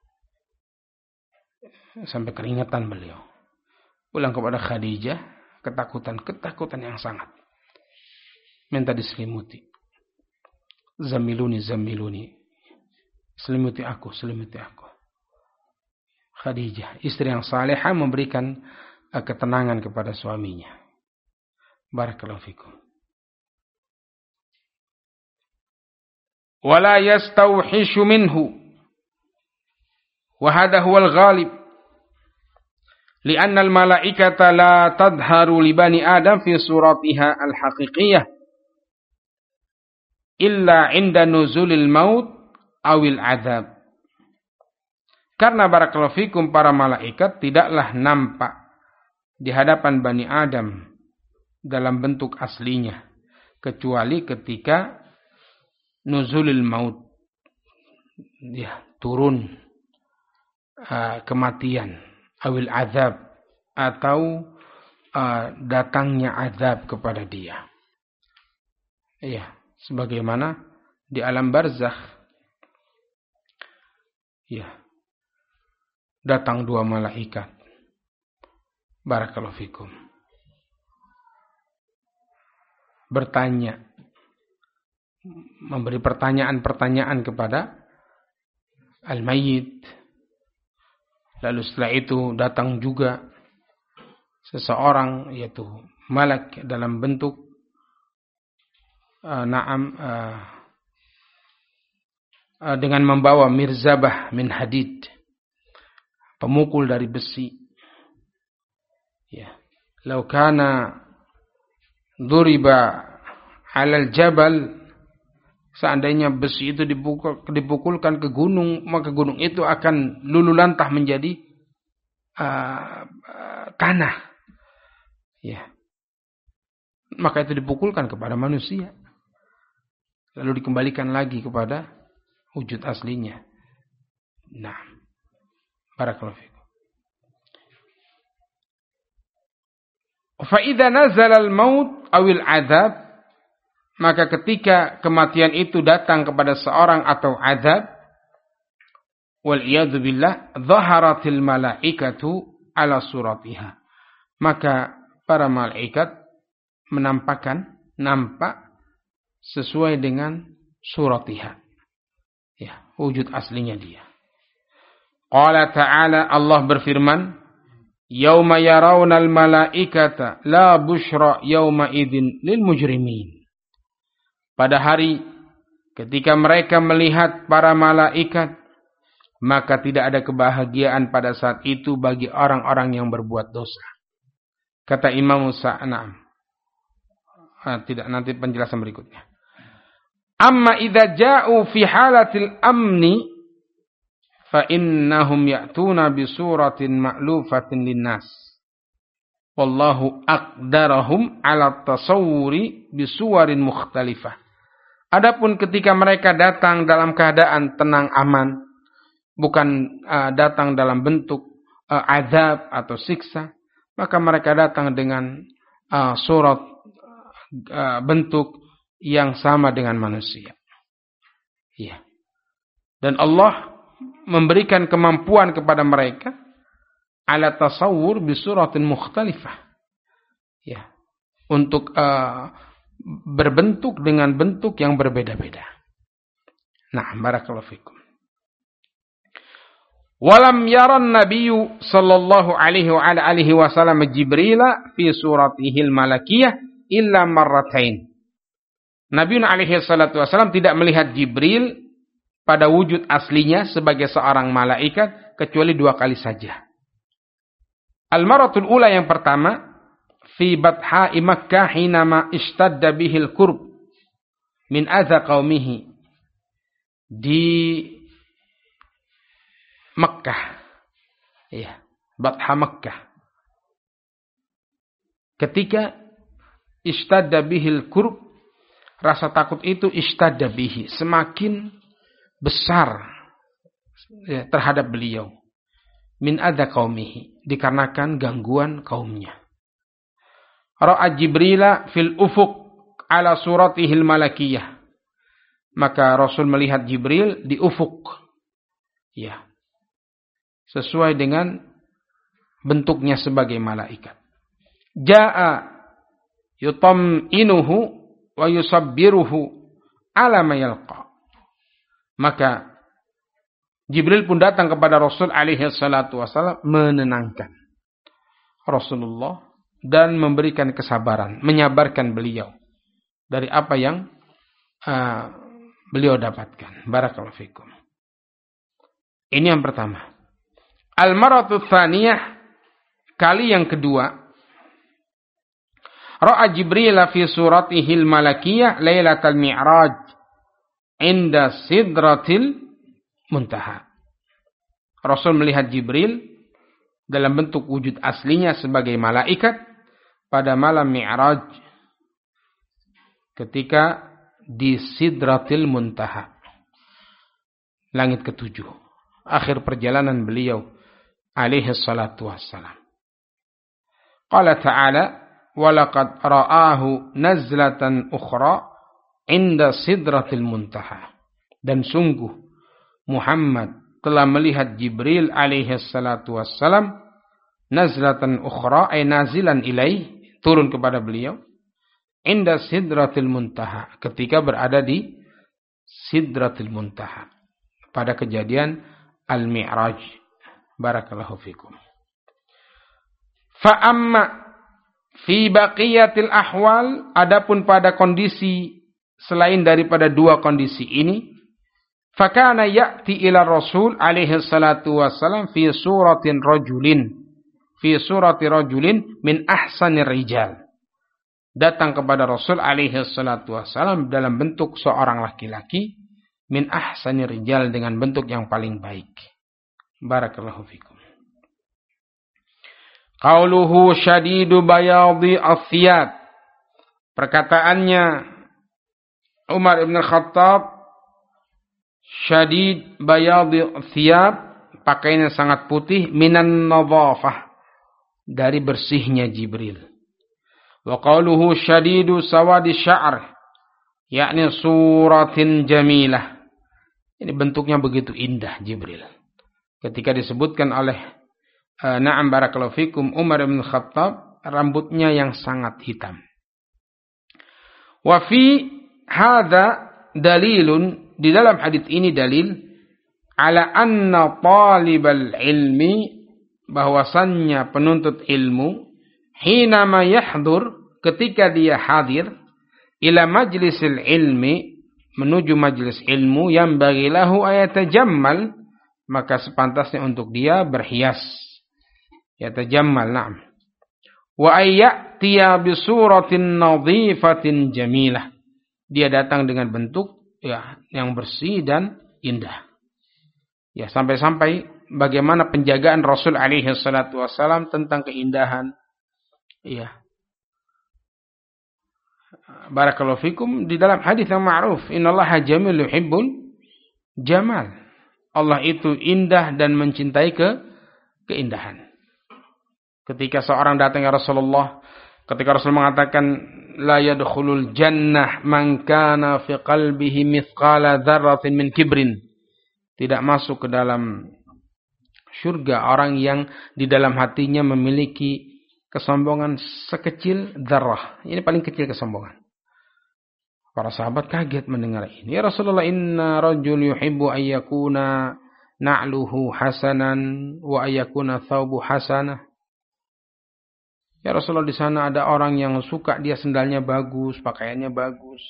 Sampai keringetan beliau. Pulang kepada Khadijah, ketakutan yang sangat. Minta diselimuti. Zamiluni. Selimuti aku. Khadijah, istri yang salehah, memberikan ketenangan kepada suaminya. Barakallahu fikum. Wala yastawhishu minhu. Wa hadha huwal ghalib. Li'anna al-malaikata la tadharu li bani Adam fi suratiha al-haqiqiyah illa 'inda nuzulil maut awil adzab. Karena barakallahu fikum para malaikat tidaklah nampak di hadapan Bani Adam dalam bentuk aslinya kecuali ketika nuzulil maut, ya, turun kematian, awil azab, atau datangnya azab kepada dia. Iya, sebagaimana di alam barzakh, ya, datang dua malaikat. Barakallahu fikum. Bertanya, memberi pertanyaan kepada al-mayyit. Lalu setelah itu datang juga seseorang, yaitu malak dalam bentuk dengan membawa mirzabah min hadid, pemukul dari besi. Ya, law kana duriba 'alal jabal, seandainya besi itu dipukulkan ke gunung, maka gunung itu akan luluh lantah menjadi tanah. Ya. Maka itu dipukulkan kepada manusia. Lalu dikembalikan lagi kepada wujud aslinya. Nah, barakallahu fikum. Fa idza nazala al-maut aw al-'adzab maka ketika kematian itu datang kepada seorang atau azab, wal iyadu billah, dhaharatil malaikatu ala suratiha. Maka para malaikat nampak sesuai dengan suratiha. Ya, wujud aslinya dia. Qala ta'ala, Allah berfirman, yauma yarawnal malaikata la busyra yauma idzin lil mujrimin. Pada hari ketika mereka melihat para malaikat, maka tidak ada kebahagiaan pada saat itu bagi orang-orang yang berbuat dosa. Kata Imam Sa'nam. Tidak, nanti penjelasan berikutnya. Amma idza ja'u fi halatil amni fa innahum ya'tuna bi suratin ma'lufatin linnas. Wallahu aqdarahum 'ala tasawwuri bi suwarin mukhtalifah. Adapun ketika mereka datang dalam keadaan tenang aman, bukan datang dalam bentuk azab atau siksa, maka mereka datang dengan surat bentuk yang sama dengan manusia. Ya. Dan Allah memberikan kemampuan kepada mereka ala tasawwur bi suratin mukhtalifah. Ya. Untuk berbentuk dengan bentuk yang berbeda-beda. Nah, barakallahu fikum. Walam yaran nabiyyu sallallahu alaihi wa alihi wasallam Jibril fi suratihil malakiyah illa marratain. Nabi alaihi salatu wasallam tidak melihat Jibril pada wujud aslinya sebagai seorang malaikat kecuali 2 kali saja. Al-maratul ula, yang pertama, fi batha'i Makkah hinama ishtadda bihil kurb min adza qaumihi. Di Makkah. Ya, Batha Makkah. Ketika ishtadda bihil kurb, rasa takut itu ishtadda bihi, semakin besar ya, terhadap beliau. Min adza qaumihi, dikarenakan gangguan kaumnya. Ra'a Jibrila fil ufuq ala suratihil malakiyah. Maka Rasul melihat Jibril di ufuk. Ya. Sesuai dengan bentuknya sebagai malaikat. Ja'a yutam'inuhu wa yusabbiruhu ala ma yalqa. Maka Jibril pun datang kepada Rasul alaihi salatu wasallam menenangkan Rasulullah dan memberikan kesabaran, menyabarkan beliau dari apa yang beliau dapatkan. Barakallahu fikum. Ini yang pertama. Al-maratu tsaniyah, kali yang kedua. Ra'a Jibril fi suratihil malakiyah lailatal mi'raj inda sidratil muntaha. Rasul melihat Jibril dalam bentuk wujud aslinya sebagai malaikat pada malam mi'raj ketika di sidratil muntaha, langit ketujuh, akhir perjalanan beliau alaihi salatu wassalam. Qala ta'ala walaqad ra'ahu nazlatan ukhra inda sidratil muntaha. Dan sungguh Muhammad telah melihat Jibril alaihi salatu wassalam nazlatan ukhra, ay nazilan ilaih, turun kepada beliau inda sidratil muntaha, ketika berada di sidratil muntaha pada kejadian al-mi'raj. Barakallahu fikum. Fa amma fi baqiyatil ahwal, adapun pada kondisi selain daripada 2 kondisi ini, fakana ya'ti ila Rasul alaihi salatu wasallam fi surati rajulin min ahsanir rijal. Datang kepada Rasul alaihi salatu wasallam dalam bentuk seorang laki-laki, min ahsanir rijal, dengan bentuk yang paling baik. Barakallahu fikum. Qauluhu syadidu bayadi athiyab. Perkataannya Umar ibn Khattab, syadid bayadi athiyab, pakaiannya sangat putih, minan nadhafah, dari bersihnya Jibril. Wa qauluhu syadidu sawadi sya'r. yakni suratin jamilah. Ini bentuknya begitu indah Jibril. Ketika disebutkan oleh na'am barakallahu fikum Umar bin Khattab, rambutnya yang sangat hitam. Wa fi hadza dalilun, di dalam hadis ini dalil ala anna talibal ilmi, bahwasannya penuntut ilmu hina ma yahdur, ketika dia hadir ila majlisil ilmi, menuju majlis ilmu, yang bagilahu ayatajammal, maka sepantasnya untuk dia berhias. Yatajammal, na'am. Wa ayyatiya bi suratin nadhifatin jamilah. Dia datang dengan bentuk ya yang bersih dan indah. Ya, sampai-sampai bagaimana penjagaan Rasul alaihi salatu wasallam tentang keindahan. Ya. Barakallahu fikum, di dalam hadis yang ma'ruf, innallaha jamil yuhibbul jamal. Allah itu indah dan mencintai keindahan. Ketika seorang datang ke Rasulullah, ketika Rasul mengatakan la yadkhulul jannah man kana fi qalbihi mithqala dzarratin min kibrin, tidak masuk ke dalam surga orang yang di dalam hatinya memiliki kesombongan sekecil dzarrah. Ini paling kecil kesombongan. Para sahabat kaget mendengar ini. Ya Rasulullah, inna rajul yuhibbu ayyakuna na'luhu hasanan wa ayyakuna thawbu hasanah. Ya Rasulullah, di sana ada orang yang suka dia sendalnya bagus, pakaiannya bagus.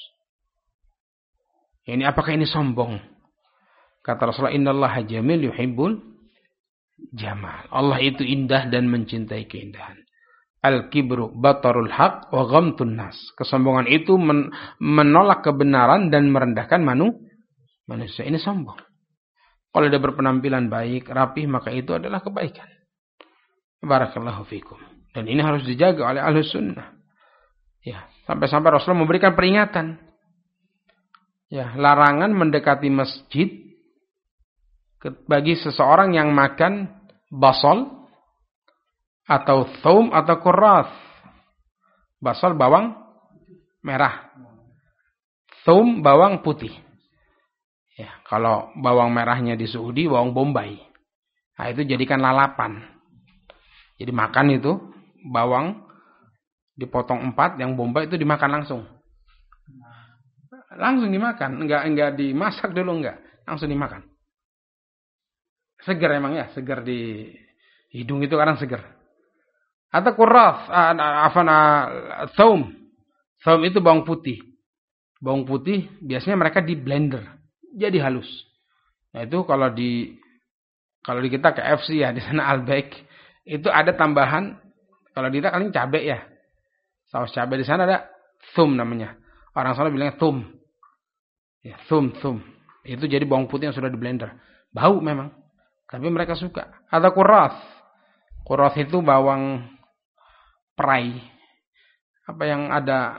Ini apakah ini sombong? Kata Rasulullah, innallaha jamil yuhibbul jamal. Allah itu indah dan mencintai keindahan. Al-kibru batarul haq wa ghamtun nas. Kesombongan itu menolak kebenaran dan merendahkan manusia. Ini sombong. Kalau dia berpenampilan baik, rapih, maka itu adalah kebaikan. Barakallahu fikum. Dan ini harus dijaga oleh Ahlus Sunnah. Ya, sampai-sampai Rasulullah memberikan peringatan. Ya, larangan mendekati masjid bagi seseorang yang makan basal atau thum atau kurrath. Basal bawang merah. Thum bawang putih. Ya, kalau bawang merahnya di Saudi bawang bombay. Nah, itu jadikan lalapan. Jadi makan itu bawang dipotong 4, yang bombay itu dimakan langsung. Langsung dimakan, enggak dimasak dulu, enggak, langsung dimakan. Segar emang ya, segar di hidung itu kadang segar. Atau kurrath, thum. Thum itu bawang putih. Bawang putih biasanya mereka di blender jadi halus. Nah, itu kalau di kita KFC ya, di sana Al-Baik, itu ada tambahan. Kalau di kita kalian cabai ya. Saus cabai, di sana ada thum namanya. Orang sana bilangnya thum. Ya, thum. Itu jadi bawang putih yang sudah di blender. Bau memang. Tapi mereka suka. Ada kurrath. Kurrath itu bawang perai. Apa yang ada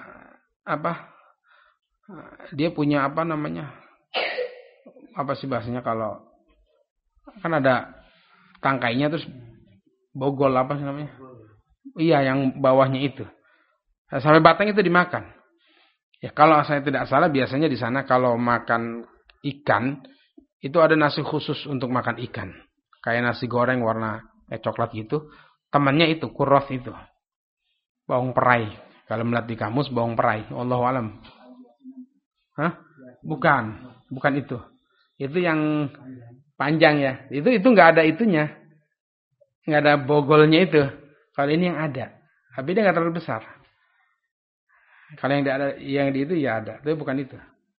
dia punya apa namanya? Apa sih bahasanya kalau kan ada tangkainya terus bogol apa sih namanya? Iya, yang bawahnya itu. Sampai batang itu dimakan. Ya, kalau saya tidak salah biasanya di sana kalau makan ikan itu ada nasi khusus untuk makan ikan. Kayak nasi goreng warna coklat gitu. Temannya itu kurrath itu. Bawang perai. Kalau melihat di kamus bawang perai. Wallahu alam. Hah? Bukan itu. Itu yang panjang ya. Itu enggak ada itunya. Enggak ada bogolnya itu. Kalau ini yang ada. Tapi dia enggak terlalu besar. Kalau yang ada yang di itu ya ada. Tapi bukan itu.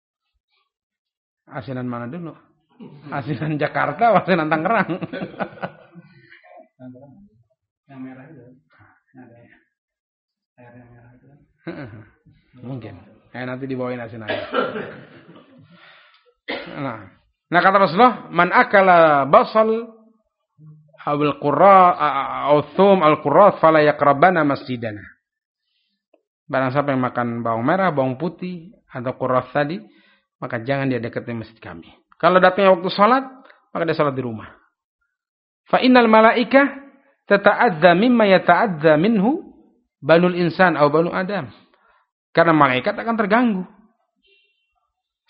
Asinan mana dulu? Asinan Jakarta, asinan Tangerang. Yang merah itu. Ada ya. Air yang merah itu. Mungkin. Nanti dibawain asinannya. Nah kata Rasulullah, man akala basal awil qurra aw thum al qurrat fala yaqrabana masjidana. Barang siapa yang makan bawang merah, bawang putih atau qurrat tadi, maka jangan dia dekati masjid kami. Kalau datangnya waktu salat, maka dia salat di rumah. Fa innal malaikah tata'adza mimma yata'adza minhu banul insan aw banu adam. Karena malaikat akan terganggu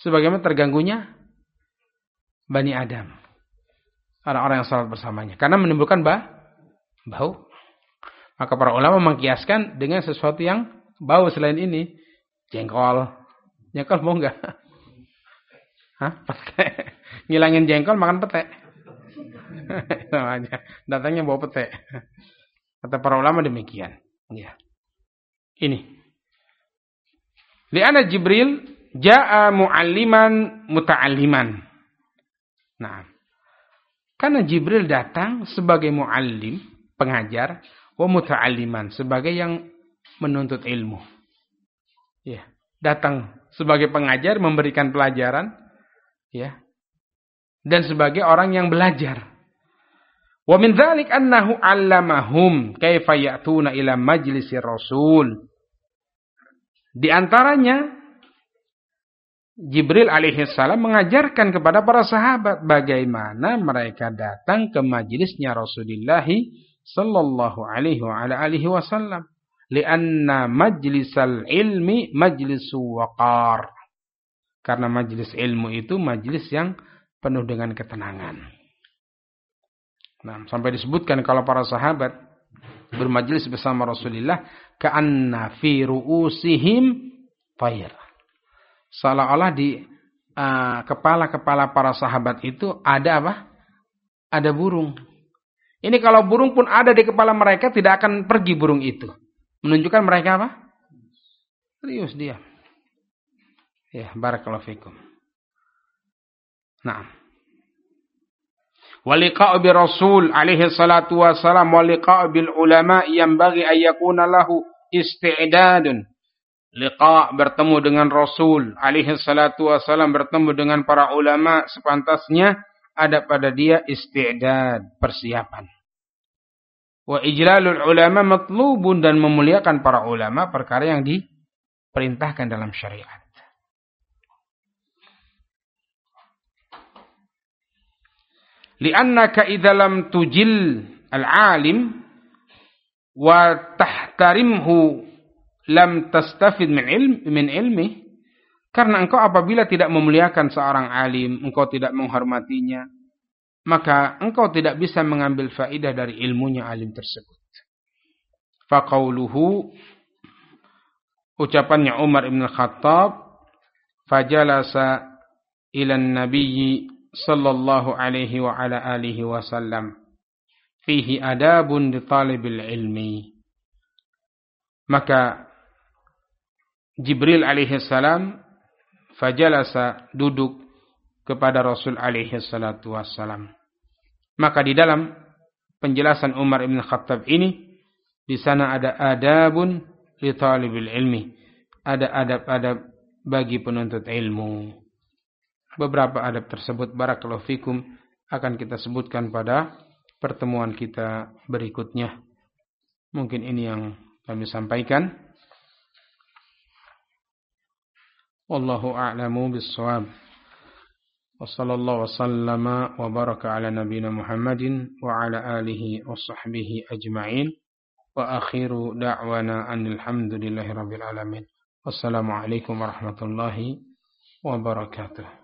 sebagaimana terganggunya Bani Adam, orang-orang yang salat bersamanya, karena menimbulkan bau. Maka para ulama mengkiaskan dengan sesuatu yang bau selain ini. Jengkol mau enggak? Hah? Pete. Ngilangin jengkol makan pete. Sama aja. Datangnya bau pete. Kata para ulama demikian. Ya. Ini. Li'anna Jibril ja'a mu'alliman muta'alliman. Nah. Karena Jibril datang sebagai mu'allim, pengajar, wa muta'alliman, sebagai yang menuntut ilmu. Ya, datang sebagai pengajar memberikan pelajaran, ya. Dan sebagai orang yang belajar. Wa min dzalik annahu 'allamahum kaifa ya'tuna ila majlisir Rasul. Di antaranya Jibril alaihi salam mengajarkan kepada para sahabat bagaimana mereka datang ke majelisnya Rasulullah sallallahu alaihi wa ala alihi wasallam. Lianna majlisal ilmi majlisu waqar. Karena majelis ilmu itu majelis yang penuh dengan ketenangan. Nah, sampai disebutkan kalau para sahabat bermajelis bersama Rasulullah, ka'anna fi ru'usihim tayr. Seolah-olah di kepala-kepala para sahabat itu ada apa? Ada burung. Ini kalau burung pun ada di kepala mereka, tidak akan pergi burung itu. Menunjukkan mereka apa? Serius dia. Ya, barakallahu fikum. Nah. Waliqa'u bi Rasul alaihi salatu wassalam waliqa'u bil ulama yanbaghi an yakuna lahu isti'dadun. Liqa' bertemu dengan Rasul alaihi salatu wassalam, bertemu dengan para ulama, sepantasnya ada pada dia isti'dad, persiapan. Wa ijlalul ulama matlubun, dan memuliakan para ulama perkara yang diperintahkan dalam syariat. Li'annaka idza lam tujil al-alim wa tahtarimhu lam tastafid min ilmi. Karena engkau apabila tidak memuliakan seorang alim, engkau tidak menghormatinya, maka engkau tidak bisa mengambil faedah dari ilmunya alim tersebut. Faqauluhu, ucapannya Umar ibn Khattab, fajalasa ila nabiyyi sallallahu alaihi wa ala alihi wasallam, fihi adabun li talibil ilmi. Maka Jibril alaihi salam fajalasa, duduk kepada Rasul alaihi salatu wassalam. Maka di dalam penjelasan Umar ibn Khattab ini, di sana ada adabun li talibil ilmi, ada adab-adab bagi penuntut ilmu. Beberapa adab tersebut barakallahu fikum akan kita sebutkan pada pertemuan kita berikutnya. Mungkin ini yang kami sampaikan. Wallahu a'lamu bis-shawab. Wa sallallahu wa sallama wa baraka ala nabiyyina Muhammadin wa ala alihi wa sahbihi ajma'in. Wa akhiru da'wana anil hamdulillahi rabbil alamin. Wassalamu alaikum warahmatullahi wabarakatuh.